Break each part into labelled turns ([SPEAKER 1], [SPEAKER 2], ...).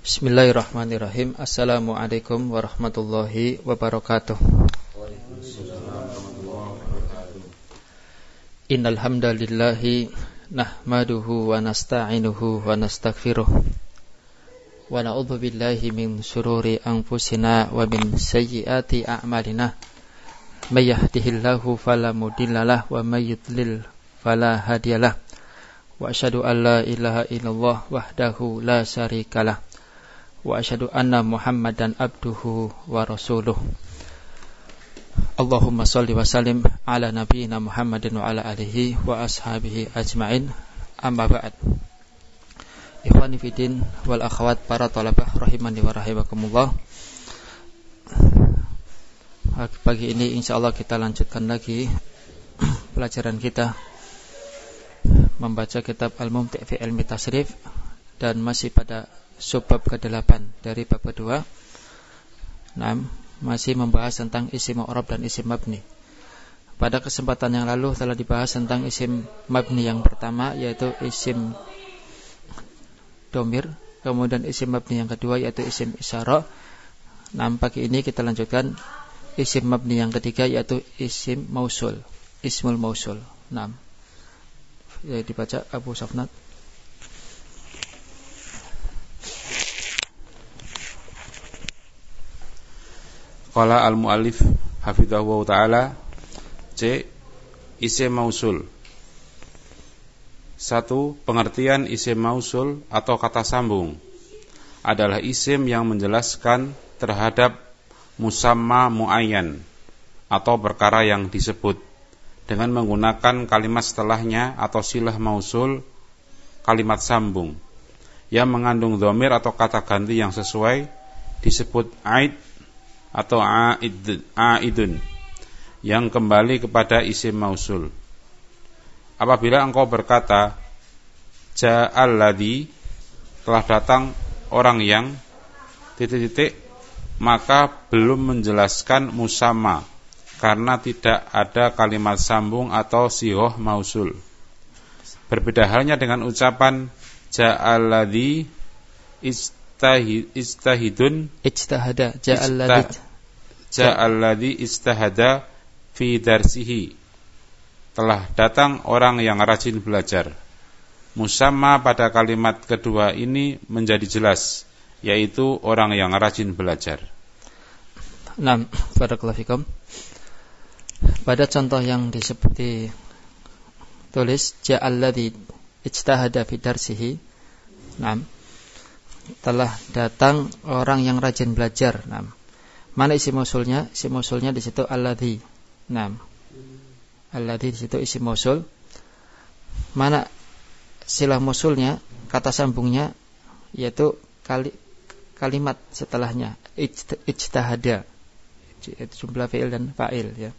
[SPEAKER 1] Bismillahirrahmanirrahim. Assalamualaikum warahmatullahi wabarakatuh. Innal hamdalillahi nahmaduhu wa nasta'inuhu wa nastaghfiruh. Wa na'udzu billahi min shururi anfusina wa min sayyiati a'malina. May yahdihillahu fala mudhillalah wa may yudlil fala hadiyalah. Wa asyhadu an la ilaha illallah wahdahu la syarikalah. Wa asyhadu anna Muhammadan abduhu wa rasuluh. Allahumma shalli wa sallim ala nabiyyina Muhammadin wa ala alihi wa ashabihi ajma'in. Amma ba'd. Ikhwani fiddin wal akhwat para thalabah rahimani wa rahimakumullah. Pagi ini insyaallah kita lanjutkan lagi pelajaran kita membaca kitab Al-Mumti' fi Ilmi Tasrif, dan masih pada subbab ke-8 dari bab kedua. Masih membahas tentang isim mu'rab dan isim mabni. Pada kesempatan yang lalu telah dibahas tentang isim mabni yang pertama, yaitu isim domir. Kemudian isim mabni yang kedua, yaitu isim isyara. Pagi ini kita lanjutkan isim mabni yang ketiga, yaitu isim mausul, ismul mausul. Ya, dibaca Abu Safnat.
[SPEAKER 2] Qala al-muallif hafidhahu ta'ala. C. Isim mausul. 1. Pengertian isim mausul atau kata sambung adalah isim yang menjelaskan terhadap musamma muayyan atau perkara yang disebut dengan menggunakan kalimat setelahnya atau silah mausul, kalimat sambung yang mengandung dhamir atau kata ganti yang sesuai, disebut aid atau aidun, yang kembali kepada isim mausul. Apabila engkau berkata ja'alladzi, telah datang orang yang maka belum menjelaskan musamma karena tidak ada kalimat sambung atau sighah mausul. Berbeda halnya dengan ucapan ja'alladzi ja'alladzi istahada fi darsihi, telah datang orang yang rajin belajar. Musamma pada kalimat kedua ini menjadi jelas, yaitu orang yang rajin belajar.
[SPEAKER 1] Barakallahu fikum. Pada contoh yang ditulis ja'alladzi ijtahada fi darsihi, telah datang orang yang rajin belajar. Mana isim mausulnya? Isim mausulnya di situ alladzi. Alladzi di situ isim mausul. Mana silah mausulnya, kata sambungnya, yaitu kalimat setelahnya ijtahada, yaitu jumlah fi'il dan fa'il, ya.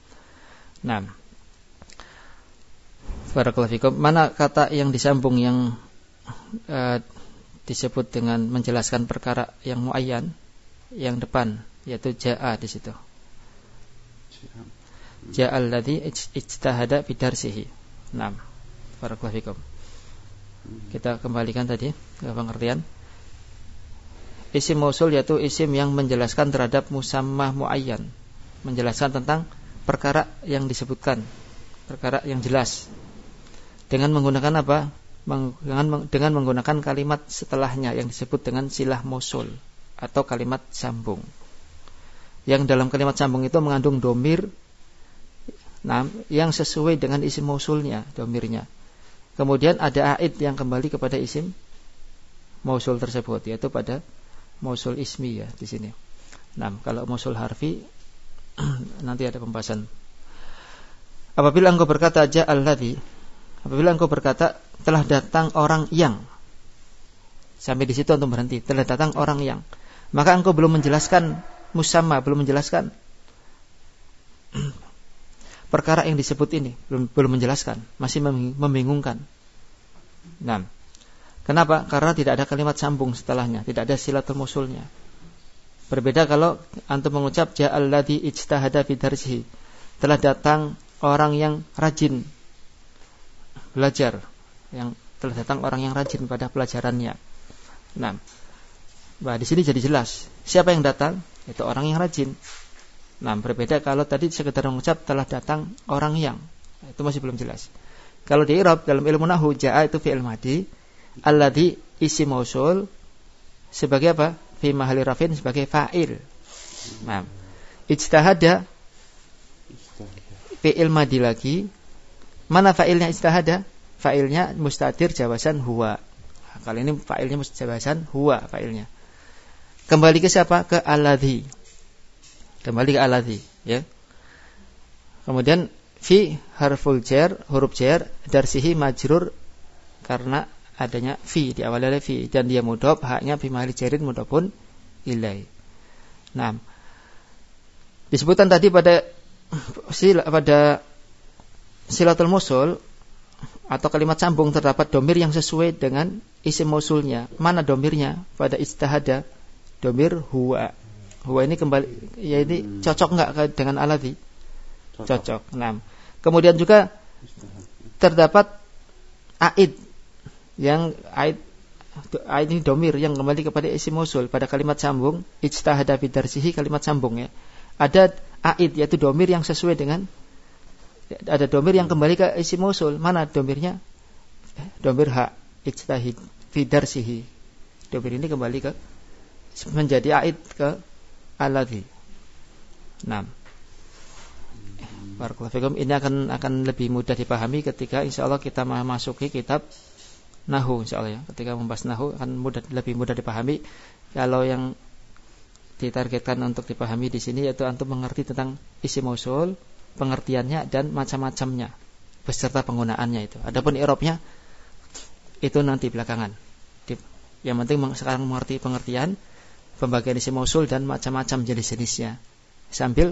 [SPEAKER 1] Barakallahu fikum. Mana kata yang disambung yang disebut dengan menjelaskan perkara yang muayyan, yang depan, yaitu ja'a di situ. Ja'alladzi ijtahada fi darsihi. Barakallahu fikum. Kita kembalikan tadi ke pengertian. Isim mausul yaitu isim yang menjelaskan terhadap musammah muayyan, menjelaskan tentang perkara yang disebutkan, perkara yang jelas, dengan menggunakan apa? Dengan menggunakan kalimat setelahnya yang disebut dengan silah mausul atau kalimat sambung, yang dalam kalimat sambung itu mengandung dhamir yang sesuai dengan isim mausulnya, dhamirnya. Kemudian ada aid yang kembali kepada isim mausul tersebut, yaitu pada mausul ismi, ya, di sini. Kalau mausul harfi nanti ada pembahasan. Apabila engkau berkata ja'alladzi, apabila engkau berkata telah datang orang yang, sampai di situ untuk berhenti, telah datang orang yang, maka engkau belum menjelaskan musamma, belum menjelaskan perkara yang disebut ini, belum menjelaskan, masih membingungkan. Kenapa? Karena tidak ada kalimat sambung setelahnya, tidak ada silatul mausulnya. Berbeda kalau antum mengucap ja'alladzi ijtahada fi darsihi, telah datang orang yang rajin belajar, yang telah datang orang yang rajin pada pelajarannya. Nah, di sini jadi jelas. Siapa yang datang? Itu orang yang rajin. Nah, berbeda kalau tadi sekedar mengucap telah datang orang yang. Itu masih belum jelas. Kalau di i'rab dalam ilmu nahwu jaa itu fi'il madhi, alladhi isim mausul sebagai apa? Fi mahalli rafin sebagai fa'il. Nah, ijtahada fi'il madhi lagi. Mana fa'ilnya ijtahada? Fa'ilnya mustatir jawasan huwa. Nah, kali ini fa'ilnya jawasan huwa fa'ilnya. Kembali ke siapa? Ke alladhi. Kembali ke alladhi, ya. Kemudian fi harful jar, huruf jar darsihi majrur karena adanya fi di awal oleh fi dan dia mudhof, haknya fi mahalli jarin mudhofun ilai. Nah, disebutkan tadi pada silatul mausul atau kalimat sambung terdapat domir yang sesuai dengan isim mausulnya. Mana domirnya? Pada ijtihada domir huwa. Huwa ini kembali, ya ini cocok enggak dengan alladhi? Cocok. Nah, kemudian juga terdapat aid yang aid ini domir yang kembali kepada isim mausul pada kalimat sambung ijtihada fi darsihi, kalimat sambung ya. Ada aid yaitu domir yang sesuai dengan, ada domir yang kembali ke isim mausul. Mana domirnya? Domir ha ijtihad fi darsihi. Domir ini kembali ke menjadi aid ke alladhi. Nah, barakallahu fikum, ini akan lebih mudah dipahami ketika insyaallah kita memasuki kitab nahwu insyaallah ya. Ketika membahas nahwu akan lebih mudah dipahami. Kalau yang ditargetkan untuk dipahami di sini yaitu antum mengerti tentang isim mausul, pengertiannya dan macam-macamnya beserta penggunaannya itu. Adapun i'rabnya itu nanti belakangan. Yang penting sekarang mengerti pengertian, pembagian isim mausul dan macam-macam jenis-jenisnya. Sambil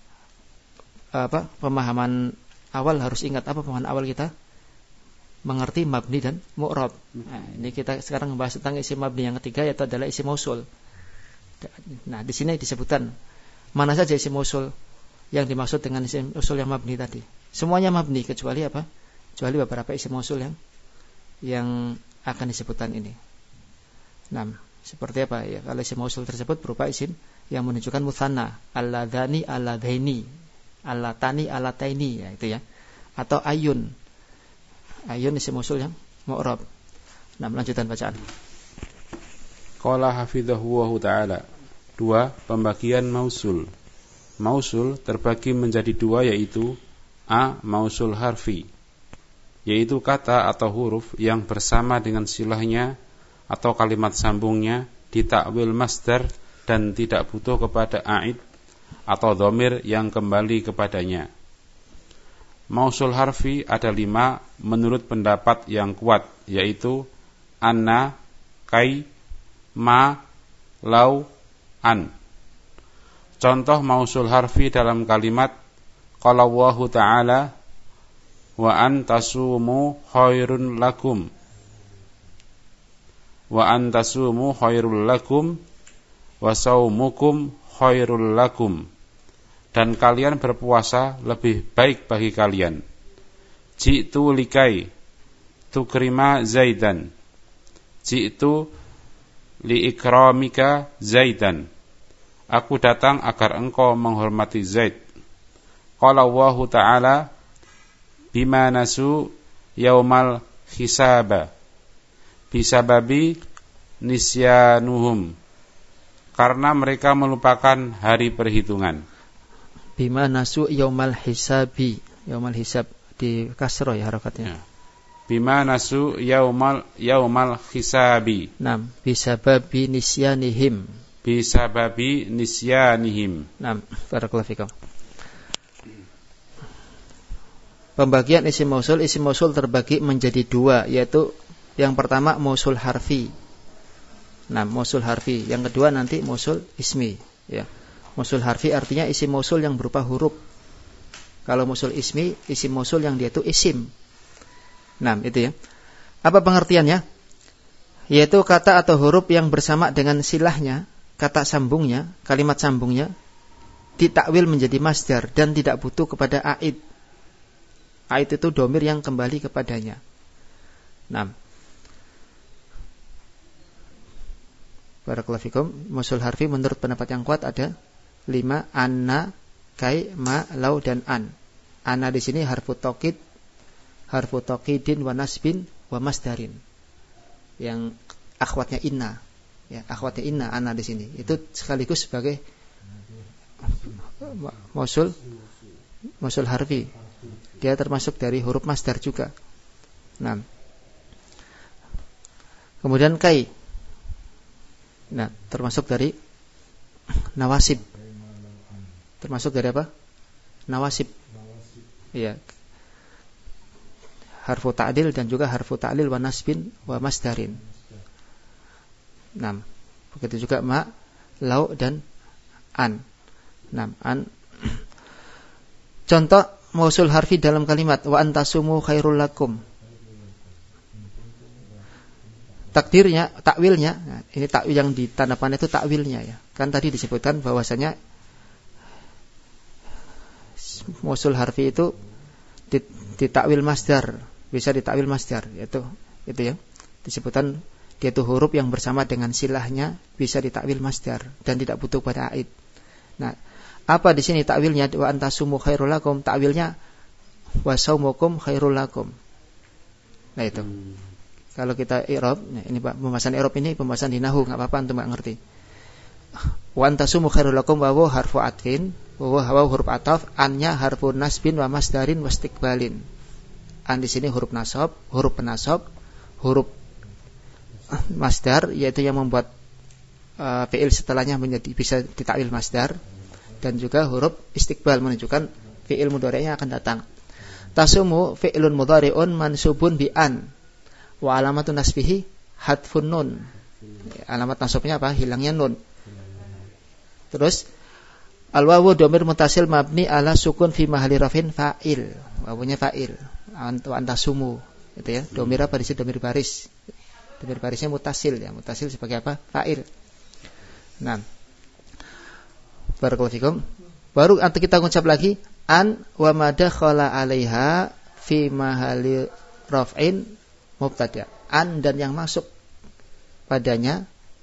[SPEAKER 1] pemahaman awal harus ingat apa pemahaman awal kita? Mengerti mabni dan mu'rab. Nah, ini kita sekarang membahas tentang isim mabni yang ketiga yaitu adalah isim mausul. Nah, di sini disebutkan mana saja isim mausul yang dimaksud dengan isim mausul yang mabni tadi. Semuanya mabni kecuali apa? Kecuali beberapa isim mausul yang akan disebutkan ini. Nah, seperti apa ya? Kalau isim mausul tersebut berupa isim yang menunjukkan mutsanna, alladzani, alladzaini, allatani, allataini, ya itu ya. Atau ayun. Ayun isim mausul yang mu'rab. Nah, lanjutan bacaan.
[SPEAKER 2] Qala hafidhahu wa ta'ala. 2. Pembagian mausul. Mausul terbagi menjadi 2 yaitu A. Mausul harfi, yaitu kata atau huruf yang bersama dengan silahnya atau kalimat sambungnya ditakwil masdar dan tidak butuh kepada aid atau dhamir yang kembali kepadanya. Mausul harfi ada 5 menurut pendapat yang kuat, yaitu anna, kai, ma, lau, an. Contoh mausul harfi dalam kalimat qala Allahu ta'ala wa an tasumu khairun lakum. Wa an tasumu khairul lakum wa saumukum khairul lakum. Dan kalian berpuasa lebih baik bagi kalian. Ji'tu likai tukrima zaidan. Ji'tu liikramika zaidan. Aku datang agar engkau menghormati Zaid. Qala Allahu ta'ala bima nasu yaumal hisaba bisababi nisyanuhum, karena mereka melupakan hari perhitungan.
[SPEAKER 1] Bima nasu yaumal hisabi, yaumal hisab di kasroh ya harakatnya.
[SPEAKER 2] Bima nasu yaumal hisabi.
[SPEAKER 1] Naam, bisababi nisyanihim.
[SPEAKER 2] Bisababi nisyanihim.
[SPEAKER 1] Naam, barakallahu fikum. Pembagian isim mausul terbagi menjadi 2, yaitu yang pertama mausul harfi. Nah, mausul harfi. Yang kedua nanti mausul ismi, ya. Mausul harfi artinya isim mausul yang berupa huruf. Kalau mausul ismi, isim mausul yang dia itu isim. Nah, itu ya. Apa pengertiannya? Yaitu kata atau huruf yang bersama dengan silahnya, kata sambungnya, kalimat sambungnya ditakwil menjadi masdar dan tidak butuh kepada aid. Aid itu dhamir yang kembali kepadanya. Nah, Barakallahu fikum. Mausul harfi menurut pendapat yang kuat ada 5, anna, kai, ma, lau dan an. Anna di sini harfu taukid, harfu taukidin wa nasbin wa masdarin. Yang akhwatnya inna. Ya, akhwatnya inna anna di sini. Itu sekaligus sebagai mausul harfi. Dia termasuk dari huruf masdar juga. Nah. Kemudian kai. Nah, termasuk dari nawasib. Termasuk dari apa? Nawasib. Iya. Harfu ta'dil dan juga harfu ta'lil wa nasbin wa masdarin. 6. Begitu juga ma, lau dan an. 6. An. Contoh mausul harfi dalam kalimat wa antasumu khairul lakum. Takdirnya, takwilnya, nah, ini takwil yang di tanda panah itu takwilnya ya. Kan tadi disebutkan bahwasanya mausul harfi itu ditakwil masdar, bisa ditakwil masdar, itu ya. Disebutkan dia itu huruf yang bersama dengan silahnya bisa ditakwil masdar dan tidak butuh pada aid. Nah, apa di sini takwilnya? Wa antasumu khairul lakum, takwilnya wa saumukum khairul lakum. Nah itu. Kalau kita i'rab, ini Pak, pembahasan i'rab ini pembahasan di nahwu, enggak apa-apa antum enggak ngerti. Wa antasumu khairul lakum wa harfu atfin, wa huruf ataf, annya harfu nasbin wa masdarin wa istiqbalin. An di sini huruf nasab, huruf penasab, huruf masdar yaitu yang membuat fi'il setelahnya menjadi bisa ditakwil masdar, dan juga huruf istiqbal menunjukkan fi'il mudhari'nya akan datang. Tasumu fi'lun mudhari'un mansubun bi an. Wa alamatun nasbihi hadfun nun. Alamat nasabnya apa? Hilangnya nun. Terus al-wawu dhamir muttasil mabni ala sukun fi mahalli rafin fa'il. Wawunya fa'il. Wa antasumu. Itu ya. Dhamir apa di sini? Dhamir baris. Dhamir barisnya muttasil ya. Muttasil sebagai apa? Fa'il. Nah. Barakallahu fikum. Baru kita ucap lagi an wa madakhala 'alaiha fi mahalli raf'in mubtada. An dan yang masuk padanya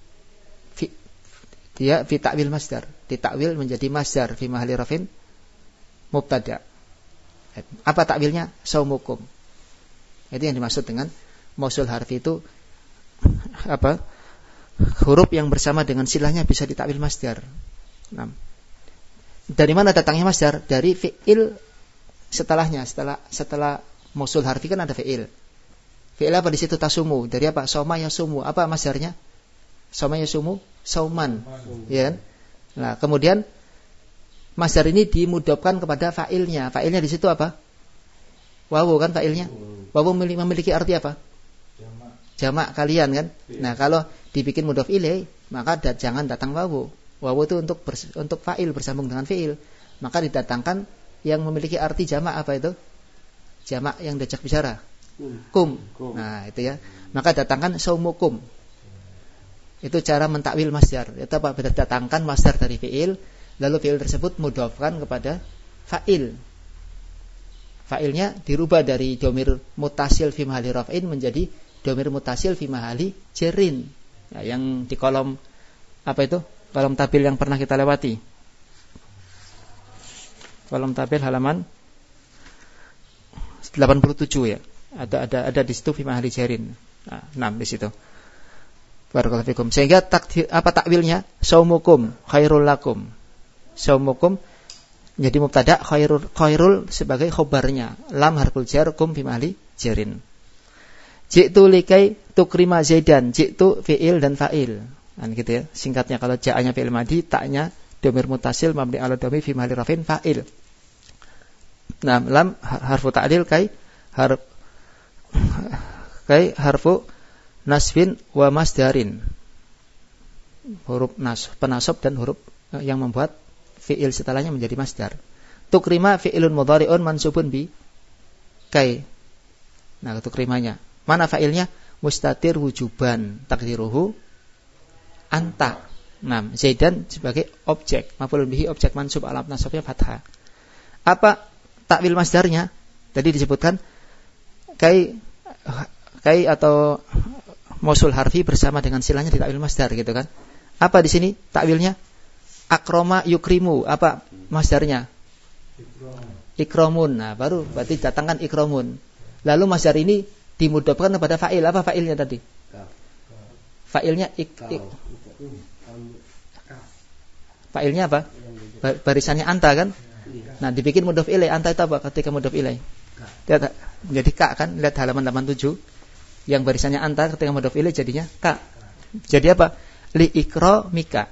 [SPEAKER 1] dia fi ta'wil masdar, ditakwil menjadi masdar fi mahalli rafin mubtada. Apa takwilnya? Saumukum. Itu yang dimaksud dengan mausul harfi itu apa? Huruf yang bersama dengan silahnya bisa ditakwil masdar. Nah, dari mana datangnya masdar? Dari fi'il setelahnya. Setelah mausul harfi kan ada fi'il. Fi'il apa di situ? Tasumu. Dari apa? Soma yasumu. Apa masdarnya? Soma yasumu, sauman. Ya kan? Nah, kemudian masdar ini dimudhofkan kepada fa'ilnya. Fa'ilnya di situ apa? Wawu kan fa'ilnya. Wawu memiliki arti apa? Jamak kalian kan? Nah, kalau dibikin mudhof ilaih, maka jangan datang wawu. Wawu itu untuk fa'il bersambung dengan fi'il. Maka didatangkan yang memiliki arti jamak apa itu? Jamak yang diajak bicara. Kum. Nah, itu ya. Maka datangkan saumukum. Itu cara mentakwil masdar. Itu apa? Datangkan masdar dari fi'il, lalu fi'il tersebut mudhofkan kepada fa'il. Fa'ilnya dirubah dari dhamir muttasil fi mahalli raf'in menjadi dhamir muttasil fi mahalli jarrin. Nah, yang di kolom apa itu? Kolom tabel yang pernah kita lewati. Kolom tabel halaman 87 ya. Ada di situ fi mahalli jarrin. Nah, 6 di situ. Barakallahu fikum. Sehingga apa takwilnya? Saumukum khairul lakum. Saumukum jadi mubtada, khairul sebagai khobarnya. Lam harful jar, kum fi mahalli jarrin. Ji'tu likai tukrima zaidan. Ji'tu fi'il dan fa'il. Nah, gitu ya. Singkatnya kalau ja'anya fi'il madhi, ta'nya dhamir muttasil mabni ala dhamir fi mahalli rafin fa'il. Nah, lam harfu ta'dil kai harfu nasbin wa masdarin. Huruf penasab dan huruf yang membuat fi'il setelahnya menjadi masdar. Tukrima fi'ilun mudhari'un mansubun bi kai. Nah, tukrimanya. Mana fa'ilnya? Mustatir wujuban. Takdiruhu anta. Nah, zaidan sebagai objek. Maf'ulun bihi objek mansub alam nasabnya fathah. Apa takwil masdarnya? Tadi disebutkan kai atau mausul harfi bersama dengan silahnya ditakwil masdar gitu kan. Apa di sini takwilnya? Akroma yukrimu. Apa masdarnya? Ikromun. Nah, baru berarti datangkan ikromun. Lalu masdar ini dimudofkan kepada fa'il. Apa fa'ilnya tadi? Fa'ilnya fa'ilnya apa? Barisannya anta kan? Nah, dibikin mudhof ilaih. Anta itu apa ketika mudhof ilaih? Jadi ka kan? Lihat halaman 87. Yang barisannya anta ketika mudhof ilaih jadinya ka. Jadi apa? Li ikromika.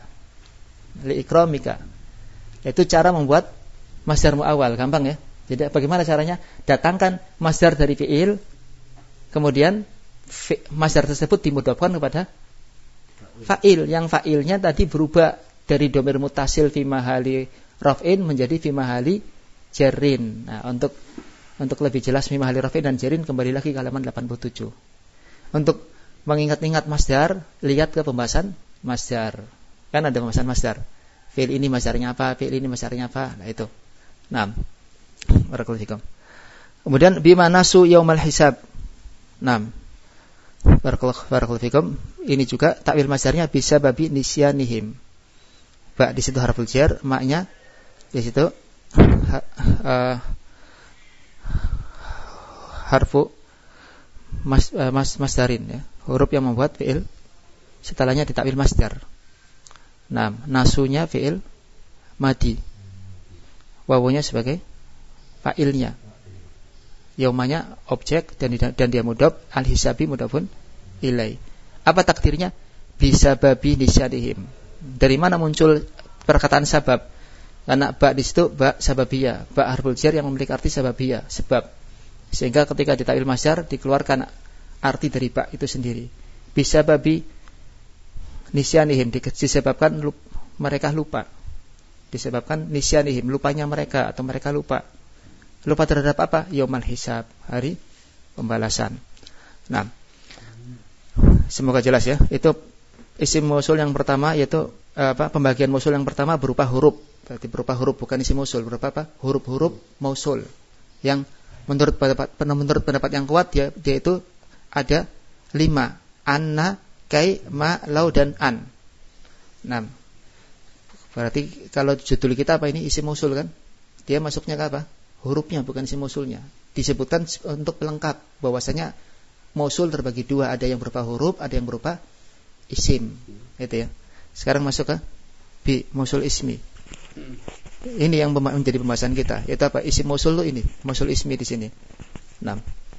[SPEAKER 1] Itu cara membuat masdar muawwal, gampang ya. Jadi bagaimana caranya? Datangkan masdar dari fi'il, kemudian masdar tersebut dimudhofkan kepada fa'il. Yang fa'ilnya tadi berubah dari dhamir muttasil fi mahali raf'in menjadi fi mahali jarrin. Nah, untuk lebih jelas fi mahali raf'in dan jarrin kembali lagi ke halaman 87. Untuk mengingat-ingat masdar, lihat ke pembahasan masdar. Kan ada pembahasan masdar. Fi'il ini masdarnya apa? Fi'il ini masdarnya apa? Nah, itu. Nah, barakallahu fikum. Kemudian bima nasu yaumal hisab. Nah, barakallahu fikum. Ini juga takwil masdarnya bisa babi nisyanihim. Ba di situ harful jar, maknya di situ harfu masdarin ya, huruf yang membuat fi'il setelahnya ditakwil masdar. Nah, nasunya fi'il madi, wawunya sebagai fa'ilnya, yaumanya objek dan dia mudhof, al-hisabi mudhofun ilai. Apa takdirnya? Bisa babi nisyanihim. Dari mana muncul perkataan sabab? Karena ba di situ ba sababiyah, ba harful jar yang memiliki arti sababiyah, sebab. Sehingga ketika ditakwil masdar dikeluarkan arti dari ba itu sendiri. Bisa babi nisyanihim, disebabkan mereka lupa. Disebabkan nisyanihim, lupanya mereka atau mereka lupa. Lupa terhadap apa? Yaumal hisab, hari pembalasan. Nah, semoga jelas ya. Itu isim mausul yang pertama, yaitu pembagian mausul yang pertama berupa huruf. Berarti berupa huruf, bukan isim mausul, berupa apa? Huruf-huruf mausul. Yang menurut pendapat yang kuat dia itu ada 5. Anna, kai, ma, lau dan an. 6. Berarti kalau judul kita apa ini? Isim mausul kan? Dia masuknya ke apa? Hurufnya, bukan isim mausulnya. Disebutkan untuk pelengkap bahwasanya mausul terbagi 2, ada yang berupa huruf, ada yang berupa isim. Itu ya. Sekarang masuk ke B, mausul ismi. Ini yang menjadi pembahasan kita, yaitu apa? Isim mausul itu ini, mausul ismi di sini. 6.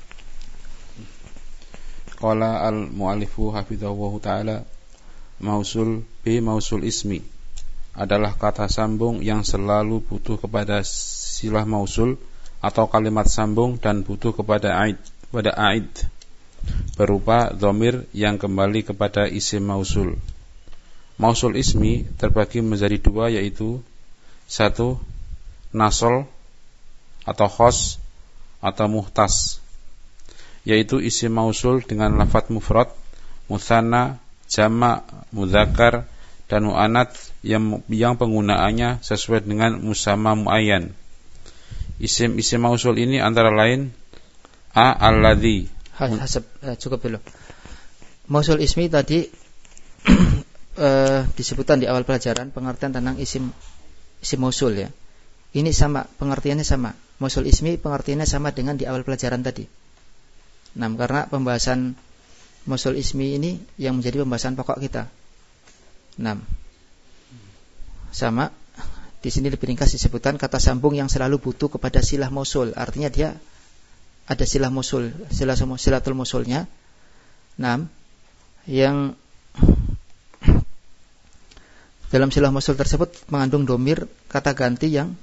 [SPEAKER 2] Qala al-mu'allifu hafizahullah ta'ala, mausul B, mausul ismi adalah kata sambung yang selalu butuh kepada silah mausul atau kalimat sambung dan butuh kepada aid berupa dhamir yang kembali kepada isim mausul. Mausul ismi terbagi menjadi 2, yaitu 1. Nasol atau khos atau muhtas, yaitu isim mausul dengan lafadz mufrad, mutsanna, jama', mudzakkar dan muannats yang penggunaannya sesuai dengan musamma muayyan. Isim-isim mausul ini antara lain alladzi.
[SPEAKER 1] Cukup dulu. Mausul ismi tadi disebutkan di awal pelajaran pengertian tentang isim mausul ya. Ini sama, pengertiannya sama. Mausul ismi pengertiannya sama dengan di awal pelajaran tadi. Nah, karena pembahasan mausul ismi ini yang menjadi pembahasan pokok kita. 6. Sama. Di sini lebih ringkas disebutkan kata sambung yang selalu butuh kepada silah mausul. Artinya dia ada silah mausul, silatul mausulnya. 6. Yang dalam silah mausul tersebut mengandung dhamir kata ganti yang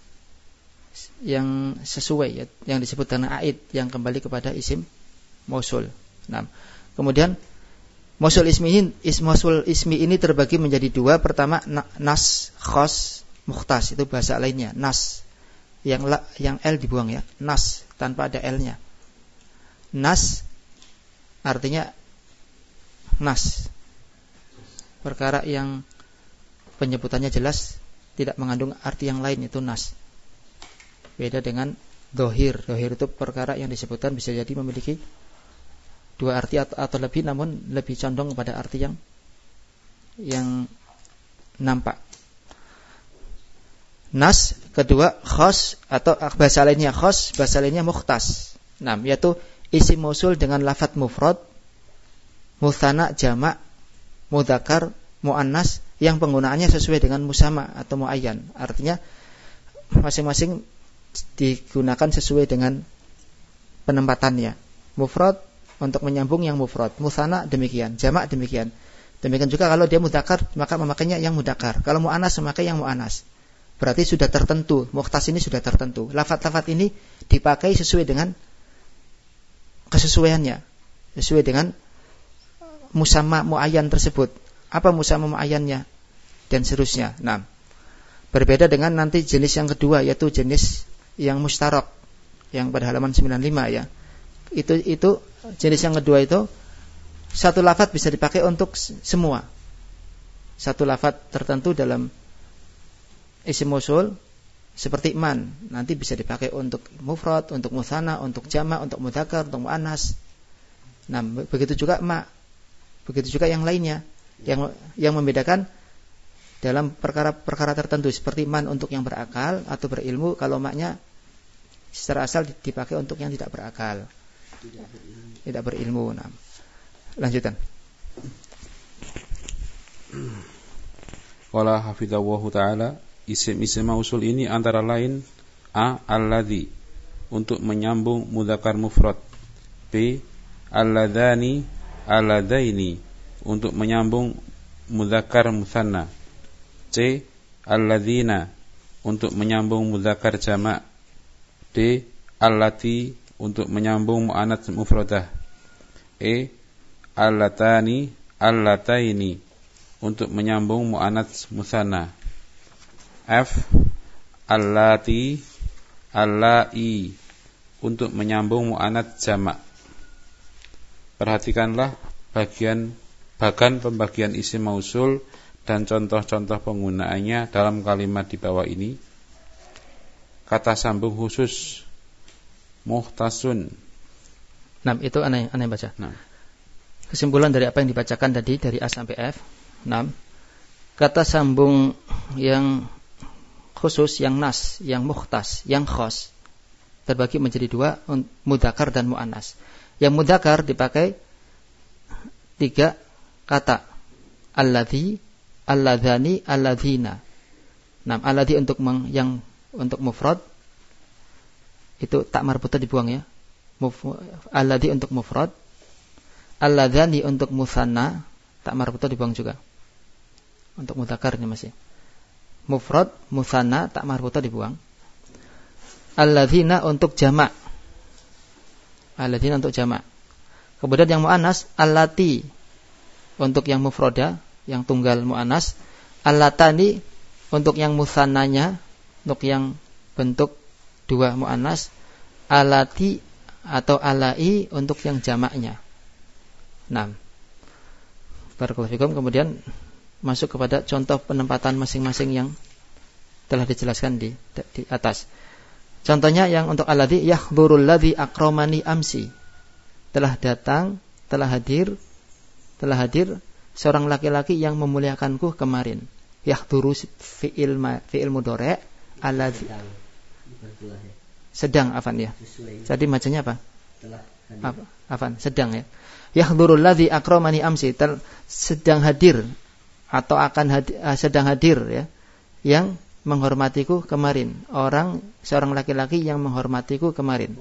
[SPEAKER 1] sesuai ya, yang disebut dengan aid, yang kembali kepada isim mausul. 6. Kemudian mausul ismi ini terbagi menjadi 2. Pertama nas, khos, mukhtas, itu bahasa lainnya. Nas yang l dibuang ya, nas tanpa ada l-nya. Nas artinya nas, perkara yang penyebutannya jelas, tidak mengandung arti yang lain, itu nas. Beda dengan dohir. Dohir itu perkara yang disebutkan bisa jadi memiliki 2 arti atau lebih, namun lebih condong kepada arti yang yang nampak. Nas, kedua khas atau bahasa lainnya khas, bahasa lainnya mukhtas. Nah, yaitu isim mausul dengan lafadz mufrad, mutsanna, jamak, mudzakkar, muannas yang penggunaannya sesuai dengan musamma atau muayyan. Artinya masing-masing digunakan sesuai dengan penempatannya. Mufrad untuk menyambung yang mufrad, mutsanna demikian, jamak demikian. Demikian juga kalau dia mudzakkar maka memakainya yang mudzakkar. Kalau muannas memakai yang muannas. Berarti sudah tertentu, mukhtas ini sudah tertentu. Lafaz-lafaz ini dipakai sesuai dengan kesesuaiannya, sesuai dengan musamma muayyan tersebut. Apa musamma muayyannya dan seterusnya. Nah, berbeda dengan nanti jenis yang kedua yaitu jenis yang mustarok yang pada halaman 95 ya. Itu jenis yang kedua itu satu lafaz bisa dipakai untuk semua. Satu lafaz tertentu dalam isim mausul seperti man nanti bisa dipakai untuk mufrad, untuk mutsanna, untuk jamak, untuk mudzakkar, untuk muannas. Nah, begitu juga ma. Begitu juga yang lainnya. Yang membedakan dalam perkara-perkara tertentu seperti man untuk yang berakal atau berilmu, kalau maknya secara asal dipakai untuk yang tidak berakal. Tidak berilmu. Nah, lanjutan.
[SPEAKER 2] Qala hafizallahu taala, isim-isim mausul ini antara lain a alladzi untuk menyambung mudzakkar mufrad, b alladzani alladzaini untuk menyambung mudzakkar mutsanna, c alladzina untuk menyambung mudzakkar jamak, d allati untuk menyambung muannats mufradah, e allatani allataini untuk menyambung muannats mutsanna, f allati allai untuk menyambung muannats jamak. Perhatikanlah bagan pembagian isim mausul dan contoh-contoh penggunaannya dalam kalimat di bawah ini. Kata sambung khusus mukhtasun.
[SPEAKER 1] Nah, itu aneh baca.
[SPEAKER 2] Nah.
[SPEAKER 1] Kesimpulan dari apa yang dibacakan tadi dari A sampai F. 6. Kata sambung yang khusus, yang nas, yang mukhtas, yang khas terbagi menjadi dua, mudzakkar dan muannas. Yang mudzakkar dipakai 3 kata. Alladzi, alladzani, alladzina. Nah, alladzi untuk yang untuk mufrad itu tak marbutah dibuang ya. Alladzi untuk mufrad, alladzani untuk mutsanna, tak marbutah dibuang juga. Untuk mudzakkar ini masih. Mufrad, mutsanna, tak marbutah dibuang. Alladzina untuk jamak. Alladzina untuk jamak. Kemudian yang muannas allati untuk yang mufrada, yang tunggal muannas, allatani untuk yang mutsannanya, untuk yang bentuk dua muannas, allati atau alai untuk yang jamaknya. 6. Barakallahu fikum. Kemudian masuk kepada contoh penempatan masing-masing yang telah dijelaskan di atas. Contohnya yang untuk alladzi, yahdurul ladzi akramani amsi. Telah datang, telah hadir seorang laki-laki yang memuliakanku kemarin. Yahduru fi'il mudhari', alladzi sedang afan ya. Jadi macamnya apa? Afan, sedang ya. Yahdurul ladzi akramani amsi, sedang hadir atau sedang hadir ya, yang menghormatiku kemarin. Seorang laki-laki yang menghormatiku kemarin.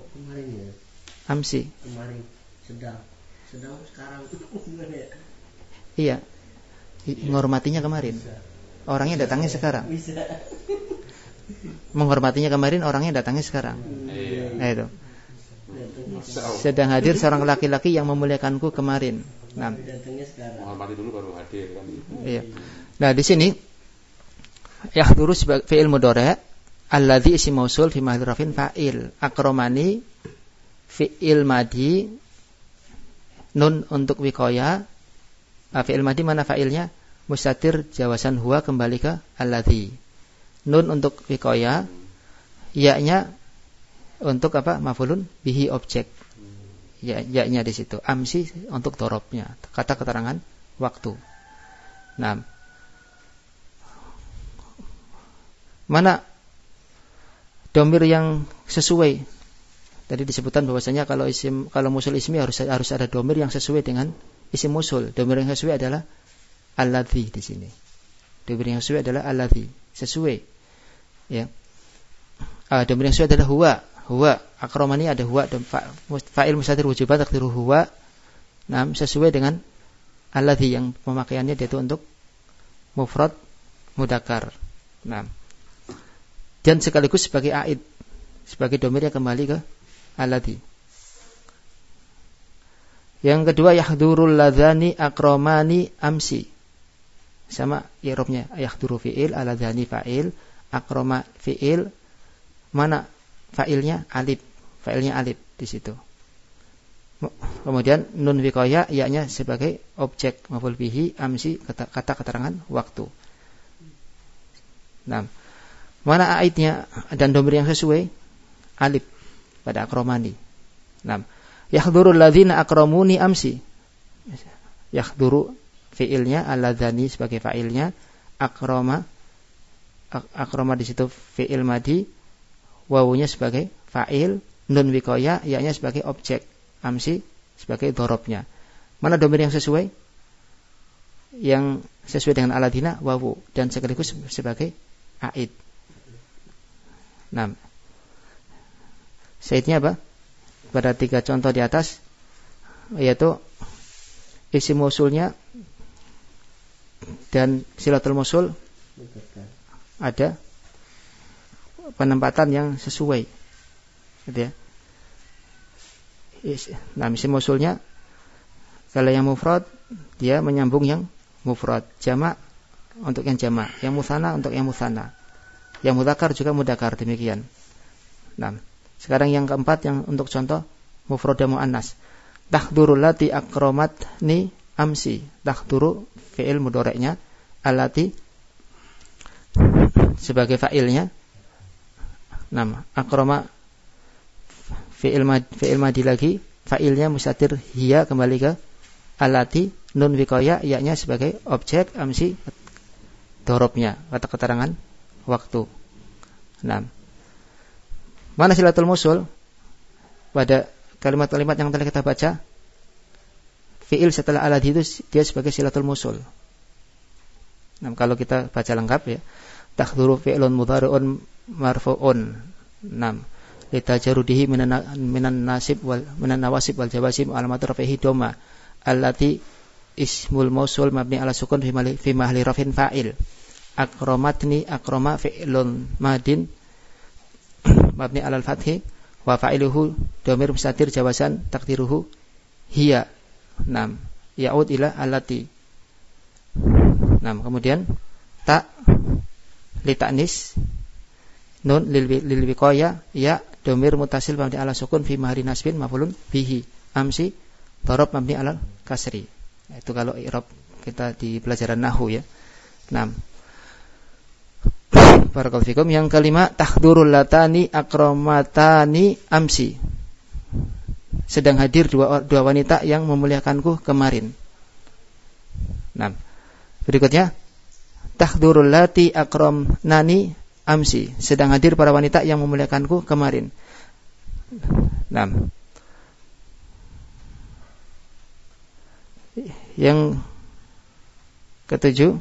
[SPEAKER 1] Amsi. Kemarin. Sedang sekarang. Iya. Menghormatinya kemarin. Orangnya datangnya sekarang. Menghormatinya kemarin, orangnya datangnya sekarang. Nah, itu. Sedang hadir seorang laki-laki yang memuliakanku kemarin. Nah, menghormati dulu baru hadir kan. Iya. Nah, di sini yahduru sebagai fi'il mudhari', alladzi isim mausul fi mahalli raf'in fa'il, akramani fi'il madi, nun untuk wiqaya. Fi'il madi mana fa'ilnya? Mustatir jawasan huwa kembali ke alladzi. Nun untuk wiqaya, ya-nya untuk apa? Maf'ulun bihi objek. Ya-nya di situ. Amsi untuk dorobnya, kata keterangan waktu. Nah, mana domir yang sesuai? Tadi disebutkan bahwasanya kalau musul ismi harus ada domir yang sesuai dengan isim musul. Domir yang sesuai adalah alladzi di sini. Domir yang sesuai adalah alladzi, sesuai. Ya. Domir yang sesuai adalah huwa. Akramani ada huwa, fa'il mustatir wujuban takdiru huwa. Nah, sesuai dengan alladzi yang pemakaiannya itu untuk mufrad mudzakkar. Nah, dan sekaligus sebagai aid, sebagai domir yang kembali ke alladzi. Yang kedua, yahdurul ladzani akramani amsi. Sama i'rabnya, yahduru fi'il, aladzani fa'il, akrama fi'il. Mana fa'ilnya? Alif. Fa'ilnya alif di situ. Kemudian nun wiqaya, ya-nya sebagai objek maf'ul bihi, amsi kata keterangan waktu. Nah, mana aidnya dan domir yang sesuai? Alif pada akramani. Nah, yahdurul ladzina akramuni amsi. Yahduru fi'ilnya, aladzani sebagai fa'ilnya, akrama di situ fi'il madi, wawunya sebagai fa'il, nun wiqaya, ya-nya sebagai objek, amsi sebagai dzarabnya. Mana domir yang sesuai? Yang sesuai dengan alladzina, wawu, dan sekaligus sebagai aid. Nah, saidnya apa? Pada 3 contoh di atas, yaitu isim mausulnya dan silatul mausul ada penempatan yang sesuai, gitu ya. Nah, isim mausulnya kalau yang mufrad dia menyambung yang mufrad, jamak untuk yang jamak, yang mutsanna untuk yang mutsanna, yang mudzakkar juga mudzakkar, demikian. Nah, sekarang yang keempat yang untuk contoh mufrad dan muannas. Tahdurul lati akramatni amsi. Tahduru fi'il mudhari'nya, allati sebagai fa'ilnya. Nama akrama fi'il madi lagi, fa'ilnya mustatir hiya kembali ke allati, nun wiqaya, ya-nya sebagai objek, amsi dorobnya, kata keterangan waktu. Nah, mana silatul mausul? Pada kalimat-kalimat yang telah kita baca, fi'il setelah alladzi itu dia sebagai silatul mausul. Nah, kalau kita baca lengkap ya, takhduru fi'lun mudhari'un marfu'un. 6. Litajarudihi minan nasib wal minan nawasib wal jawasim alamatur rafihi doma. Allati ismul mausul mabni ala sukun fi mahli rafin fa'il. Akramatni akrama fi'lun madin mabni alal fathi wa fa'iluhu dhamir mustatir jawasan takdiruhu hiya. 6. Ya'ud ila allati. 6. Kemudian ta li ta'nis, nun lil wiqaya, ya dhamir mutasil mabni ala sukun fi mahri nasbin maf'ulun bihi, amsi dharab mabni ala kasri. Itu kalau i'rab kita di pelajaran nahwu ya. 6. Barakallahu fikum. Yang kelima, tahdurul latani akramatani amsi. Sedang hadir dua wanita yang memuliakanku kemarin. 6. Berikutnya, tahdurul lati akramnani amsi. Sedang hadir para wanita yang memuliakanku kemarin. 6. Yang ketujuh,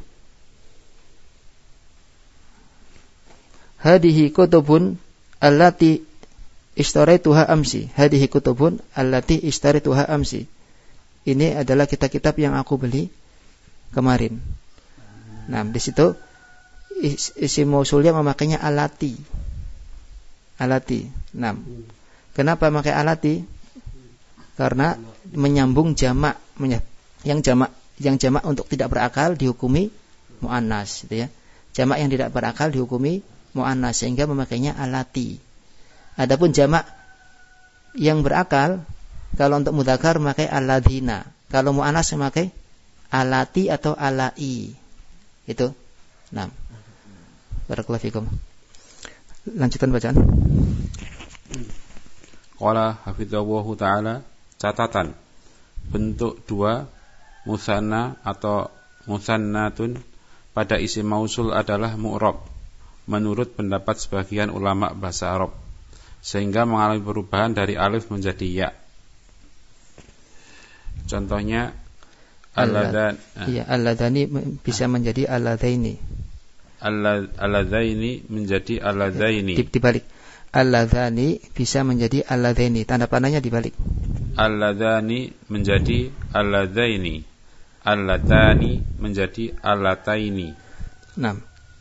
[SPEAKER 1] hadihi kutubun allati ishtaraituha amsi. Hadihi kutubun allati ishtaraituha amsi. Ini adalah kitab-kitab yang aku beli kemarin. Nah, di situ isim mausulnya memakainya alati. Alati. 6. Kenapa memakai alati? Karena menyambung jamak, yang jamak untuk tidak berakal dihukumi muannas, gitu ya. Jamak yang tidak berakal dihukumi muannas, sehingga memakainya alati. Adapun jamak yang berakal, kalau untuk mudzakkar memakai alladzina, kalau muannas memakai alati atau alai. Itu. 6. Barakallahu fikum. Lanjutan bacaan.
[SPEAKER 2] Qala hafizallahu ta'ala, catatan bentuk 2 musanna atau mutsannatun pada isim mausul adalah mu'rab menurut pendapat sebagian ulama bahasa Arab, sehingga mengalami perubahan dari alif menjadi ya. Contohnya
[SPEAKER 1] alladhani bisa menjadi alladhaini.
[SPEAKER 2] Alladhaini menjadi alladhaini.
[SPEAKER 1] Dibalik. Alladhani bisa menjadi alladhaini. Tanda panahnya dibalik.
[SPEAKER 2] Alladhani menjadi alladhaini. Alladhani menjadi allataini.
[SPEAKER 1] Nah,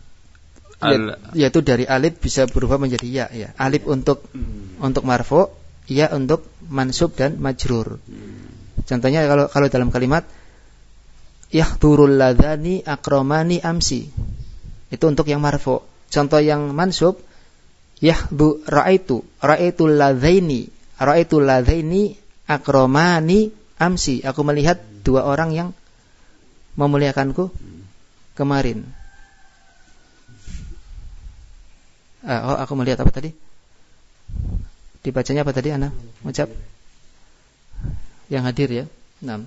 [SPEAKER 1] yaitu dari alif bisa berubah menjadi ya, ya. Alif untuk marfu, ya untuk mansub dan majrur. Contohnya kalau dalam kalimat yahdurul ladzani akramani amsi, itu untuk yang marfu. Contoh yang mansub ra'aitul ladzaini akramani amsi, aku melihat dua orang yang memuliakanku kemarin. Aku melihat apa tadi? Dibacanya apa tadi, Ana? Ucap yang hadir ya. 6.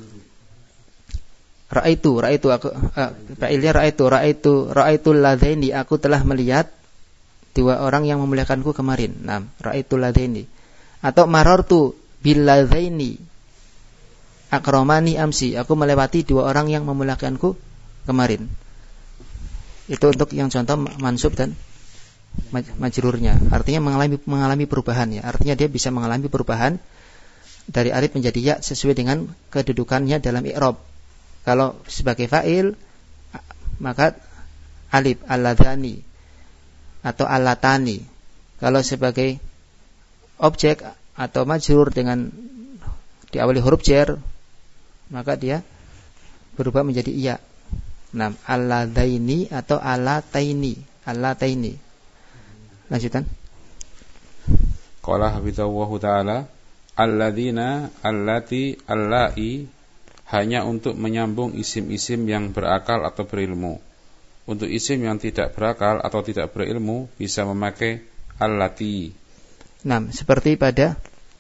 [SPEAKER 1] Ra'aitu aku ra'aitul ladzaini, aku telah melihat dua orang yang memuliakanku kemarin. 6. Ra'aitul ladzaini. Atau marartu bil ladzaini akramani amsi, aku melewati dua orang yang memuliakanku kemarin. Itu untuk yang contoh mansub dan majrurnya, artinya mengalami perubahan ya. Artinya dia bisa mengalami perubahan dari alif menjadi ya sesuai dengan kedudukannya dalam i'rab. Kalau sebagai fa'il maka alif alladzani atau allatani. Kalau sebagai objek atau majrur dengan diawali huruf jar, maka dia berubah menjadi iya. Nah, alladzaini atau allataini. Lanjutan.
[SPEAKER 2] Qala hafizallahu ta'ala alladzina allati allai hanya untuk menyambung isim-isim yang berakal atau berilmu. Untuk isim yang tidak berakal atau tidak berilmu bisa memakai allati.
[SPEAKER 1] Nah, seperti pada